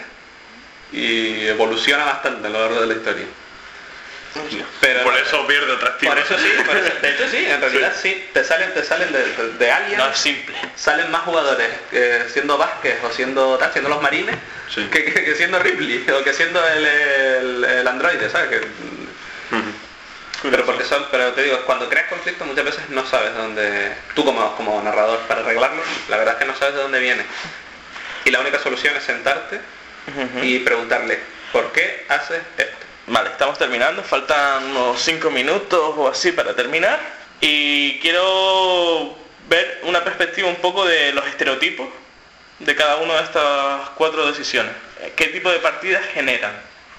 y evoluciona bastante a lo largo de la historia. Pero Por eso pierde atractivo. por eso sí, por eso- de hecho sí, en realidad sí, te salen, te salen de, de, de Alien, No es simple. salen más jugadores eh, siendo Vázquez o siendo tal, siendo los marines, Sí. que, que- que siendo Ripley o que siendo el, el, el androide, ¿sabes? Que, pero porque son, pero te digo, cuando creas conflicto muchas veces no sabes de dónde, tú como, como narrador para arreglarlo, la verdad es que no sabes de dónde viene. Y la única solución es sentarte y preguntarle, ¿por qué haces esto? Vale, estamos terminando, faltan unos cinco minutos o así para terminar. Y quiero ver una perspectiva un poco de los estereotipos de cada una de estas cuatro decisiones. ¿Qué tipo de partidas generan?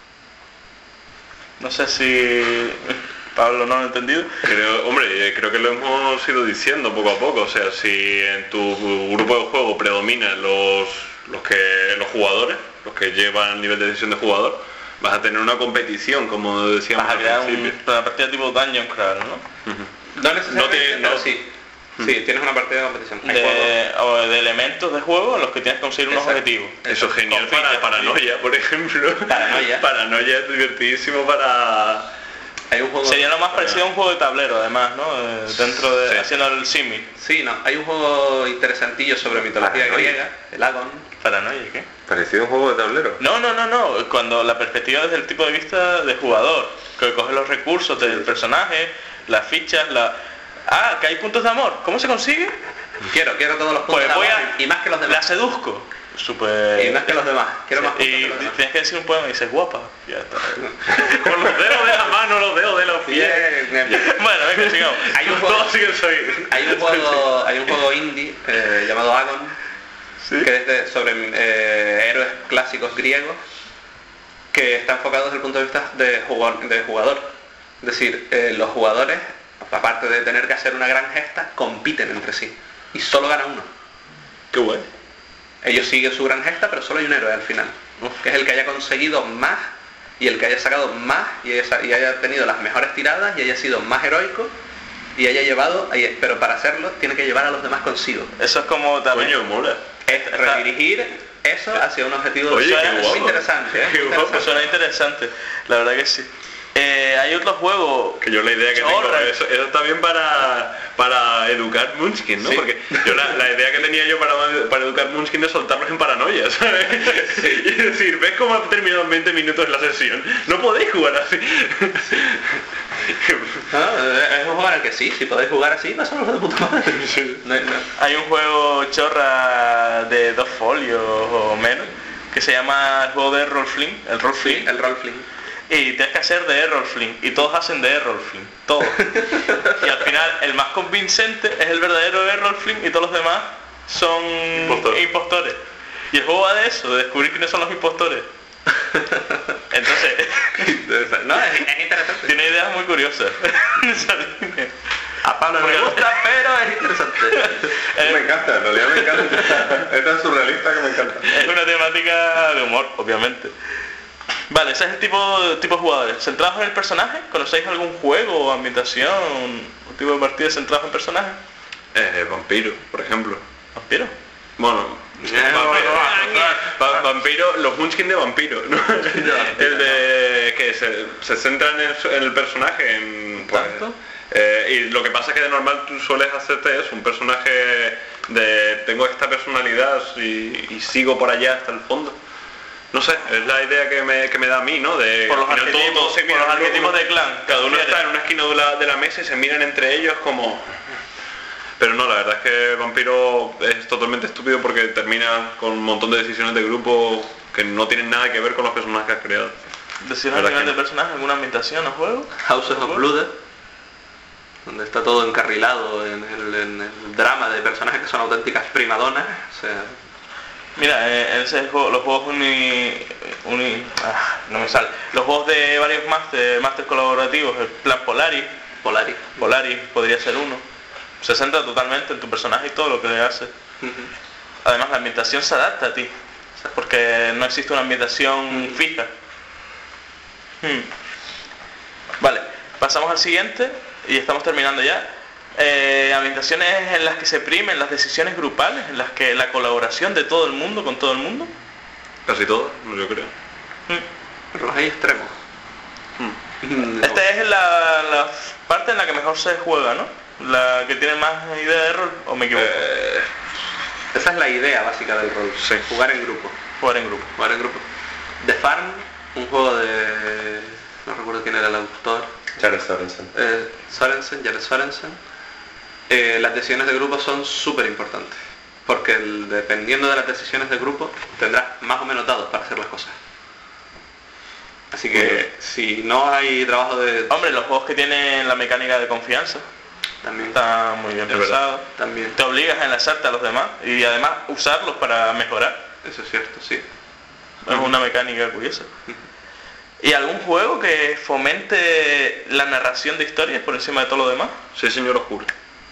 No sé si Pablo no lo ha entendido. Creo, hombre, eh, creo que lo hemos ido diciendo poco a poco. O sea, si en tu grupo de juego predominan los, los, que, los jugadores, los que llevan el nivel de decisión de jugador, vas a tener una competición, como decíamos Vas a al crear un- principio. una partida tipo Dungeon Crawl, ¿no? No necesariamente, No te- pero no- sí. Sí, tienes una partida de competición. Hay juegos- De, o de elementos de juego en los que tienes que conseguir unos Exacto. objetivos. Eso es genial Con para fichas, paranoia, por ejemplo. Paranoia. Paranoia es divertidísimo para... hay un juego... Sería lo más parecido a un juego de tablero, además, ¿no? Eh, Dentro de Sí. haciendo el símil. Sí, no, hay un juego interesantillo sobre mitología Paranoia. griega, el Agon. Paranoia, ¿qué? Parecido a un juego de tablero. No, no, no, no. Cuando la perspectiva desde el tipo de vista de jugador, que coge los recursos del personaje, las fichas, la... Ah, que hay puntos de amor. ¿Cómo se consigue? Quiero, quiero todos los puntos Pues de voy amor a... y más que los La demás. seduzco. Súper... Y más que los demás. Quiero más puntos Y que los demás. tienes que decir un poema y dices guapa. Ya está. Con los dedos de la mano, los dedos de los pies. Bien, bien. Bueno, venga, sigamos. Hay un juego, Todo sigue soy. hay un juego, hay un juego indie eh, llamado Agon ¿Sí? que es de- sobre eh, héroes clásicos griegos, que está enfocado desde el punto de vista de jugador. De jugador. Es decir, eh, los jugadores, aparte de tener que hacer una gran gesta, compiten entre sí. Y solo gana uno. Qué guay. Ellos siguen su gran gesta, pero solo hay un héroe al final. Que es el que haya conseguido más y el que haya sacado más y haya, y haya tenido las mejores tiradas y haya sido más heroico y haya llevado, pero para hacerlo tiene que llevar a los demás consigo. Eso es como también... Coño, mola. Es redirigir eso hacia un objetivo. Oye, Suena qué muy guapo. interesante, ¿eh? Qué Muy guapo, interesante. Suena interesante, la verdad que sí. Eh, hay otro juego... Que yo la idea que Chorra. tengo, eso, eso está bien para, para educar Munchkin, ¿no? Sí. Porque yo la, la idea que tenía yo para, para educar Munchkin es soltarlos en paranoia, ¿sabes? Y decir, ¿ves cómo ha terminado en veinte minutos la sesión? No podéis jugar así. No, es un juego en el que sí, si podéis jugar así, pasamos de puta madre. No, no. Hay un juego chorra de dos folios o menos que se llama el juego de Errol Flynn, el Roll Flynn, El roll fling. y tienes que hacer de Errol Flynn y todos hacen de Errol Flynn, todos. Y al final el más convincente es el verdadero Errol Flynn y todos los demás son Impostor. impostores. Y el juego va de eso, de descubrir quiénes son los impostores. Entonces, No, es, es interesante. tiene ideas muy curiosas en esa línea. A Pablo no le gusta, pero es interesante. Me encanta, en realidad me encanta. Es tan surrealista que me encanta. Es una temática de humor, obviamente. Vale, ese es el tipo, tipo de jugadores. ¿Centrados en el personaje? ¿Conocéis algún juego o ambientación? ¿Un tipo de partida centrados en personaje? Eh, vampiro, por ejemplo. ¿Vampiro? Bueno, vampiro, va- vampiro, los Munchkin de vampiro, ¿no? El de que se, se centran en el, en el personaje, en, pues, ¿Tanto? eh, y lo que pasa es que de normal tú sueles hacerte eso, un personaje de tengo esta personalidad y, y sigo por allá hasta el fondo. No sé, es la idea que me, que me da a mí, ¿no? De Por los al final todo- arquetipos, todo se por mira los uno- arquetipos uno- de clan. Cada uno ¿Quieres? está en una esquina de la, de la mesa y se miran entre ellos como... Pero no, la verdad es que Vampiro es totalmente estúpido porque termina con un montón de decisiones de grupo que no tienen nada que ver con los personajes que has creado. ¿Decisiones a ¿Verdad nivel que de no? personaje? ¿Alguna ambientación o juego? Houses of Blood, donde está todo encarrilado en el, en el drama de personajes que son auténticas primadonas. O sea, Mira, eh, en ese juego, los juegos uni... uni ah, no me sale. Los juegos de varios máster, máster colaborativos, el plan Polaris, Polaris. Polaris podría ser uno. Se centra totalmente en tu personaje y todo lo que le hace. Además la ambientación se adapta a ti, porque no existe una ambientación fija. Hmm. Vale, pasamos al siguiente y estamos terminando ya. Eh, ambientaciones en las que se primen las decisiones grupales, en las que la colaboración de todo el mundo con todo el mundo. Casi todo, yo creo. Pero los hay extremos. Hmm. No. Esta es la, la parte en la que mejor se juega, ¿no? La que tiene más idea de rol, ¿o me equivoco? Eh, Esa es la idea básica del rol. Sí. Jugar en grupo. Jugar en grupo. Jugar en grupo. The Farm, un juego de... no recuerdo quién era el autor. Jared Sorensen. Eh, Sorensen, Jared Sorensen. Eh, las decisiones de grupo son súper importantes. Porque el- dependiendo de las decisiones de grupo, tendrás más o menos dados para hacer las cosas. Así que si no hay trabajo de... Hombre, los juegos que tienen la mecánica de confianza También, está muy bien Es pensado. también. Te obligas a enlazarte a los demás y además usarlos para mejorar. Eso es cierto, sí. Es una mecánica curiosa. ¿Y algún juego que fomente la narración de historias por encima de todo lo demás? sí, señor oscuro.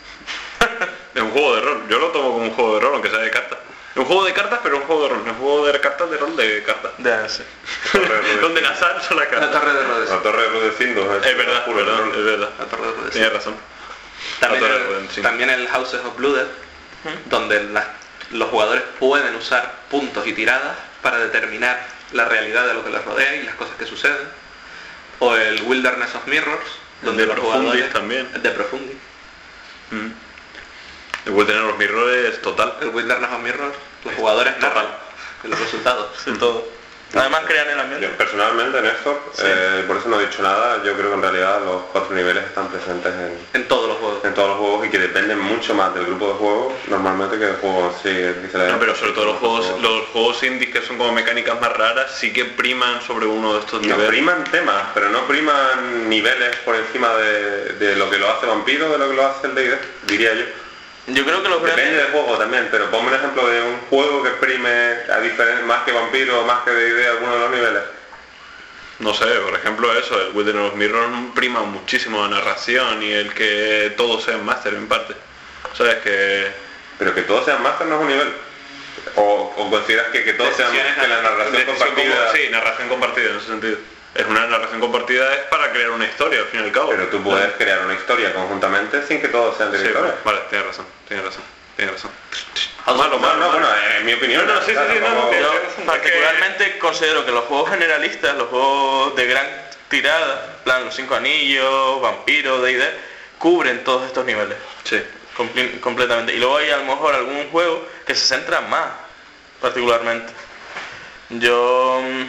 Es un juego de rol. Yo lo tomo como un juego de rol, aunque sea de cartas. Es un juego de cartas, pero un juego de rol. Es un juego de cartas de rol de cartas. De A S. Donde el azar son las La cartas. torre de Rhodes. La torre de Rudecindo. Es verdad, es verdad, es verdad. La torre de Rhodes. Tienes razón. También, La torre de el, Rhodes, sí. también el Houses of Blood, donde las- los jugadores pueden usar puntos y tiradas para determinar la realidad de lo que les rodea y las cosas que suceden. O el Wilderness of Mirrors, donde de los Profundis jugadores... también. El de Profundis. Mm. Después de tener los mirrores total. El Wilderness of Mirrors, los jugadores narran los resultados. De todo. Además crean el ambiente. Yo personalmente, Néstor, eh, por eso no he dicho nada, yo creo que en realidad los cuatro niveles están presentes en, En todos los juegos. en todos los juegos y que dependen mucho más del grupo de juegos normalmente que del juego en sí. el que se le- No, pero sobre todo los juegos, los juegos indies que son como mecánicas más raras sí que priman sobre uno de estos No, niveles. priman temas, pero no priman niveles por encima de, de lo que lo hace Vampiro, de lo que lo hace el D and D, diría yo. Yo creo que los Depende grandes... del juego también, pero ponme un ejemplo de un juego que exprime a diferen- más que Vampiro, más que D and D alguno de los niveles. No sé, por ejemplo eso, el Wizard of Mirror prima muchísimo la narración y el que todo sea en máster en parte. ¿Sabes? Que... Pero que todos sean máster no es un nivel. O, o consideras que, que todos sean Decisiones que la narración decisión compartida. como- sí, narración compartida en ese sentido. Es una narración compartida es para crear una historia al fin y al cabo. Pero tú puedes crear una historia conjuntamente sin que todos sean Sí, directores. vale, tienes razón, tienes razón, tienes razón. Malo, Malo, no, malo, no, malo. bueno, en mi opinión. No, no, sí, sí, claro, sí, no, tampoco- no, Yo tienes razón. particularmente considero que los juegos generalistas, los juegos de gran tirada, en plan los cinco anillos, Vampiro, D and D, cubren todos estos niveles. Sí. Comple- completamente. Y luego hay a lo mejor algún juego que se centra más, particularmente. Yo mm,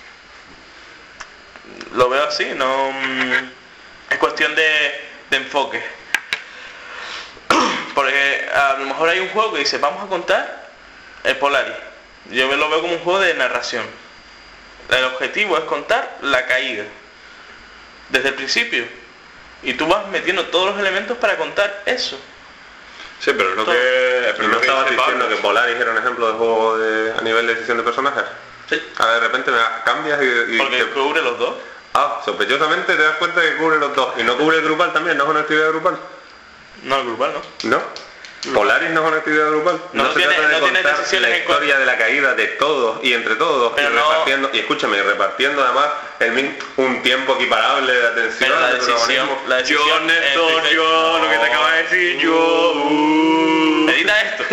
lo veo así, no mm, es cuestión de, de enfoque. Porque a lo mejor hay un juego que dice, vamos a contar el Polaris. Yo lo veo como un juego de narración. El objetivo es contar la caída desde el principio. Y tú vas metiendo todos los elementos para contar eso. Sí, pero es lo Todo. que... Pero Pero no lo que estabas dice diciendo Pablo. que Polaris era un ejemplo de juego de, a nivel de decisión de personajes. Sí. Ahora de repente me cambias y, y Porque te- cubre los dos. ah, sospechosamente te das cuenta que cubre los dos. Y no cubre el grupal también, no es una actividad grupal. No, el grupal no. ¿No? Polaris no es una actividad grupal. No se tiene- trata de no tiene contar decisiones la en historia de la caída de todos y entre todos Pero y no- repartiendo, y escúchame, y repartiendo además el mi- un tiempo equiparable de atención Pero la de decisión, protagonismo. la Yo, decisión Néstor, es- yo, lo que te acaba de decir yo... uh. Edita esto.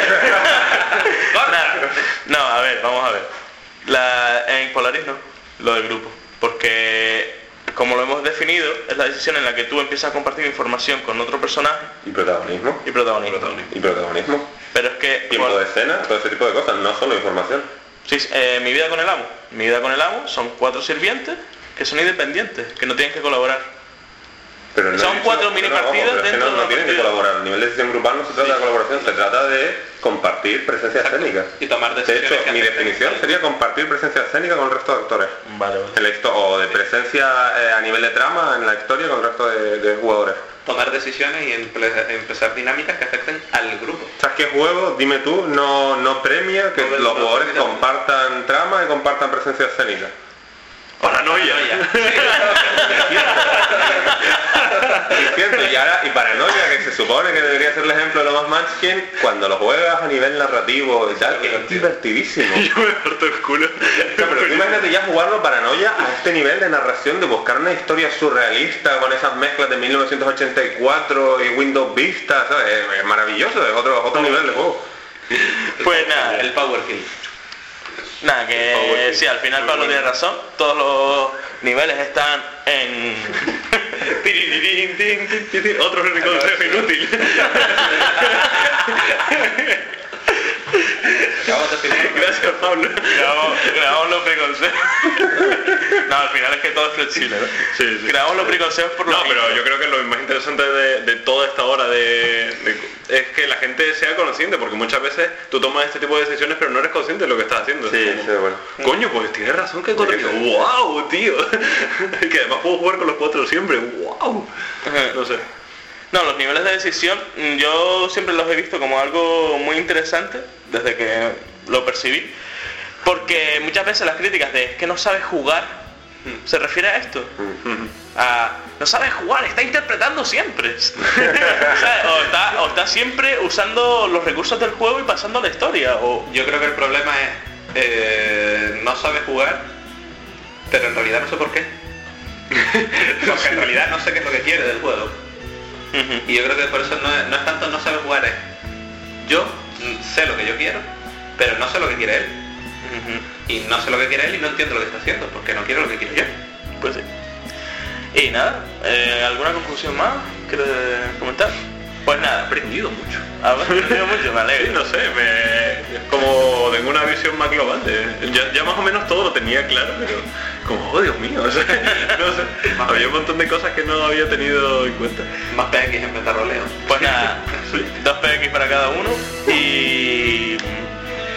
no, no, a ver, vamos a ver. La, en Polaris no, lo del grupo. Porque, como lo hemos definido, es la decisión en la que tú empiezas a compartir información con otro personaje Y protagonismo. y protagonismo. Y protagonismo. Pero es que... Tiempo bueno, de escena, todo ese tipo de cosas, no solo información. sí, sí, eh, mi vida con el amo. Mi vida con el amo son cuatro sirvientes que son independientes, que no tienen que colaborar. Pero no Son he dicho- cuatro mini no, ojo, partidas pero es que dentro no, de no una tienen que partida. colaborar. A nivel de decisión grupal no se trata de colaboración, se trata de compartir presencia escénica. Y tomar De decisiones hecho, que mi afecten- definición sería compartir presencia escénica con el resto de actores. Vale, vale. En la histo- o de presencia eh, a nivel de trama en la historia con el resto de, de jugadores. Tomar decisiones y emple- empezar dinámicas que afecten al grupo. ¿Sabes qué juego, dime tú, no, no premia que No, los no, jugadores no, no. compartan trama y compartan presencia escénica? Paranoia. Es cierto, y ahora, y paranoia, que se supone que debería ser el ejemplo de lo más Munchkin, cuando lo juegas a nivel narrativo y tal, es divertidísimo. Yo me parto el culo. O sea, pero tú imagínate ya jugarlo paranoia a este nivel de narración, de buscar una historia surrealista con esas mezclas de mil novecientos ochenta y cuatro y Windows Vista, ¿sabes? Es, es maravilloso, es otro, otro nivel de juego. Pues nada, El Power Hill. nada, que sí, al final Pablo tiene razón. Todos los niveles están en... Tirirín, tin, tin, tin, tin. Otro consejo inútil. Acabamos de firmar. Gracias, Pablo. Grabamos, grabamos los preconceptos. No, al final es que todo es flexible, ¿no? Sí, sí. Grabamos los preconceptos por No, los pero yo creo que lo más interesante de, de toda esta hora de, de- es que la gente sea consciente, porque muchas veces tú tomas este tipo de decisiones pero no eres consciente de lo que estás haciendo. Sí, Es como, sí, bueno. coño, pues tienes razón que correcto. Sí, sí. ¡Wow, tío! Que además puedo jugar con los cuatro siempre. ¡Wow! No sé. No, los niveles de decisión mm, yo siempre los he visto como algo muy interesante desde que lo percibí, porque muchas veces las críticas de "es que no sabes jugar" se refiere a esto, a no sabes jugar, está interpretando siempre. ¿Sabes? O, está, o está siempre usando los recursos del juego y pasando la historia, o Yo creo que el problema es eh, no sabe jugar, pero en realidad no sé por qué. Porque en realidad no sé qué es lo que quiere del juego. Y yo creo que por eso no es, no es tanto no sabe jugar, es yo mm, sé lo que yo quiero, pero no sé lo que quiere él. Y no sé lo que quiere él y no entiendo lo que está haciendo, porque no quiero lo que quiero yo. pues sí. Y nada, eh, ¿alguna conclusión más? ¿Quieres comentar? Pues nada, He aprendido mucho. a ver, aprendido mucho, me Sí, alegro. no sé, me, es como tengo una visión más global. de- ya, ya más o menos todo lo tenía claro, pero como, oh Dios mío, o sea, no sé, había un montón de cosas que no había tenido en cuenta. Más P X en metarroleo. Pues nada, dos P X para cada uno y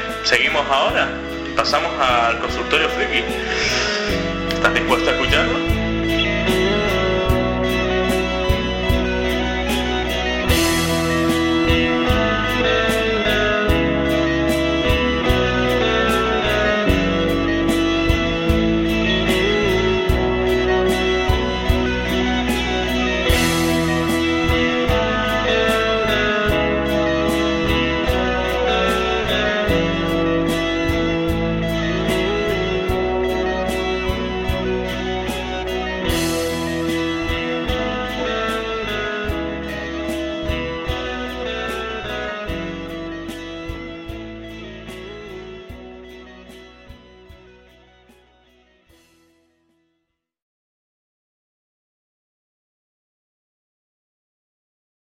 seguimos ahora. Pasamos al consultorio friki. ¿Estás dispuesto a escucharlo?